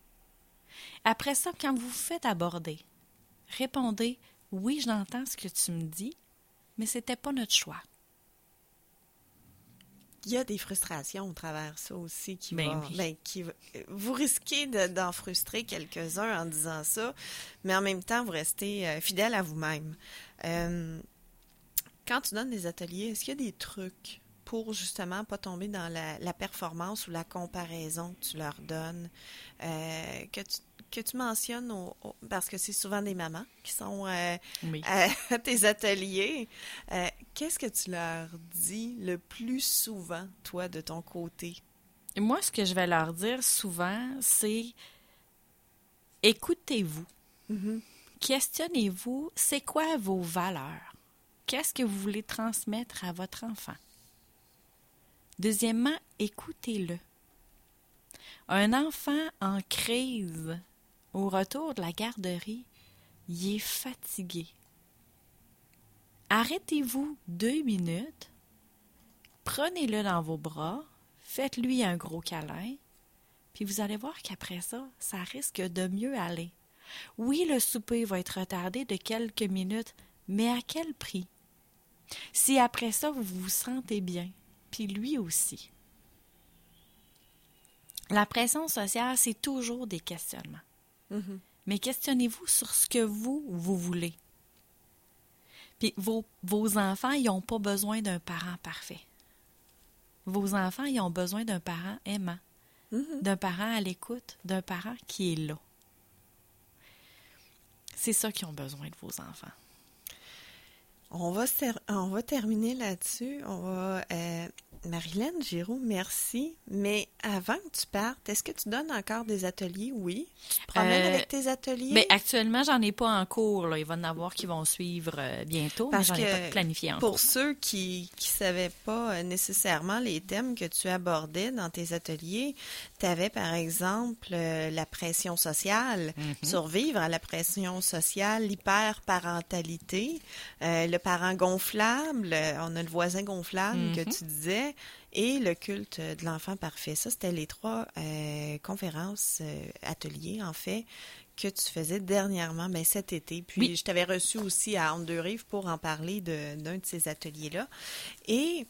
Speaker 2: Après ça, quand vous vous faites aborder, répondez « Oui, j'entends ce que tu me dis, mais c'était pas notre choix. »
Speaker 1: il y a des frustrations au travers ça aussi
Speaker 2: Oui.
Speaker 1: Vous risquez d'en frustrer quelques-uns en disant ça, mais en même temps, vous restez fidèle à vous-même. Quand tu donnes des ateliers, est-ce qu'il y a des trucs pour justement pas tomber dans la performance ou la comparaison que tu leur donnes, que tu mentionnes parce que c'est souvent des mamans qui sont
Speaker 2: Oui.
Speaker 1: à tes ateliers. Qu'est-ce que tu leur dis le plus souvent, toi, de ton côté?
Speaker 2: Moi, ce que je vais leur dire souvent, c'est écoutez-vous.
Speaker 1: Mm-hmm.
Speaker 2: Questionnez-vous, c'est quoi vos valeurs? Qu'est-ce que vous voulez transmettre à votre enfant? Deuxièmement, écoutez-le. Un enfant en crise, au retour de la garderie, il est fatigué. Arrêtez-vous 2 minutes, prenez-le dans vos bras, faites-lui un gros câlin, puis vous allez voir qu'après ça, ça risque de mieux aller. Oui, le souper va être retardé de quelques minutes, mais à quel prix? Si après ça, vous vous sentez bien, puis lui aussi. La pression sociale, c'est toujours des questionnements.
Speaker 1: Mm-hmm.
Speaker 2: Mais questionnez-vous sur ce que vous voulez. Puis vos enfants, ils n'ont pas besoin d'un parent parfait. Vos enfants, ils ont besoin d'un parent aimant, d'un parent à l'écoute, d'un parent qui est là. C'est ça qu'ils ont besoin de vos enfants.
Speaker 1: On va terminer là-dessus. Marilène Giroux, merci. Mais avant que tu partes, est-ce que tu donnes encore des ateliers? Oui. Tu te promènes avec tes ateliers?
Speaker 2: Mais actuellement, j'en ai pas en cours. Là. Il va y en avoir qui vont suivre bientôt, mais j'en ai pas planifié en cours.
Speaker 1: Pour ceux qui savaient pas nécessairement les thèmes que tu abordais dans tes ateliers, tu avais par exemple la pression sociale, survivre à la pression sociale, l'hyperparentalité, le parent gonflable, on a le voisin gonflable que tu disais, et le culte de l'enfant parfait. Ça, c'était les 3 conférences, ateliers, en fait, que tu faisais dernièrement, cet été. Puis, je t'avais reçu aussi à Anne-de-Rive pour en parler d'un de ces ateliers-là. Et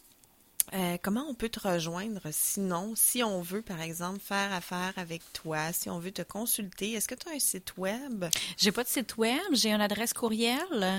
Speaker 1: comment on peut te rejoindre sinon, si on veut, par exemple, faire affaire avec toi, si on veut te consulter, est-ce que tu as un site web?
Speaker 2: J'ai pas de site web, j'ai une adresse courriel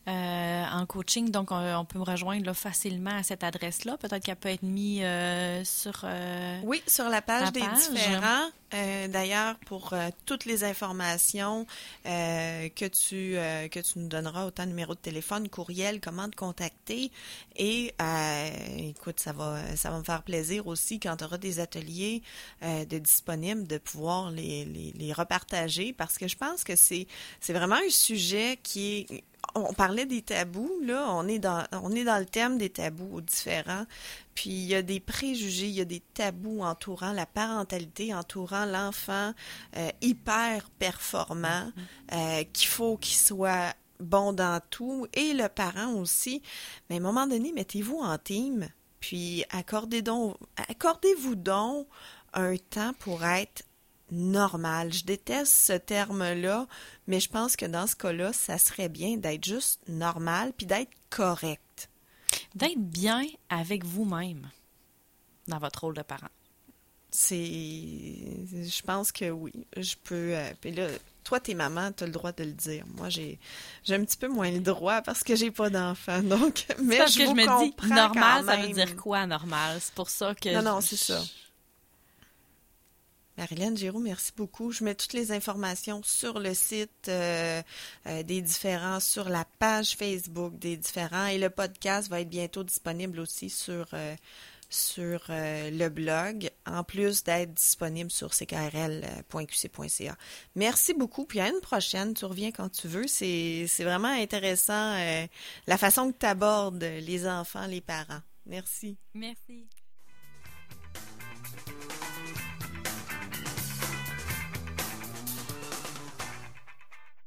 Speaker 2: en coaching, donc on peut me rejoindre là, facilement à cette adresse-là. Peut-être qu'elle peut être mise sur...
Speaker 1: oui, sur la page des différents. D'ailleurs, pour toutes les informations que tu nous donneras, autant numéro de téléphone, courriel, comment te contacter. Et écoute, ça va me faire plaisir aussi quand tu auras des ateliers de disponibles de pouvoir les repartager, parce que je pense que c'est vraiment un sujet qui est... On parlait des tabous, là, on est dans le thème des tabous différents. Puis il y a des préjugés, il y a des tabous entourant la parentalité, entourant l'enfant hyper performant, qu'il faut qu'il soit bon dans tout, et le parent aussi. Mais à un moment donné, mettez-vous en team, puis accordez-vous donc un temps pour être normal. Je déteste ce terme-là, mais je pense que dans ce cas-là, ça serait bien d'être juste normal puis d'être correct.
Speaker 2: D'être bien avec vous-même dans votre rôle de parent.
Speaker 1: Je pense que oui. Je peux... puis là, toi, t'es maman, t'as le droit de le dire. Moi, j'ai un petit peu moins le droit parce que j'ai pas d'enfant. Donc, mais
Speaker 2: parce que je me dis, normal,
Speaker 1: ça
Speaker 2: veut dire quoi, normal? C'est pour ça que...
Speaker 1: Non, c'est ça. Marilène Giroux, merci beaucoup. Je mets toutes les informations sur le site des différents, sur la page Facebook des différents, et le podcast va être bientôt disponible aussi sur le blog, en plus d'être disponible sur ckrl.qc.ca. Merci beaucoup, puis à une prochaine, tu reviens quand tu veux. C'est vraiment intéressant la façon que tu abordes les enfants, les parents. Merci.
Speaker 2: Merci.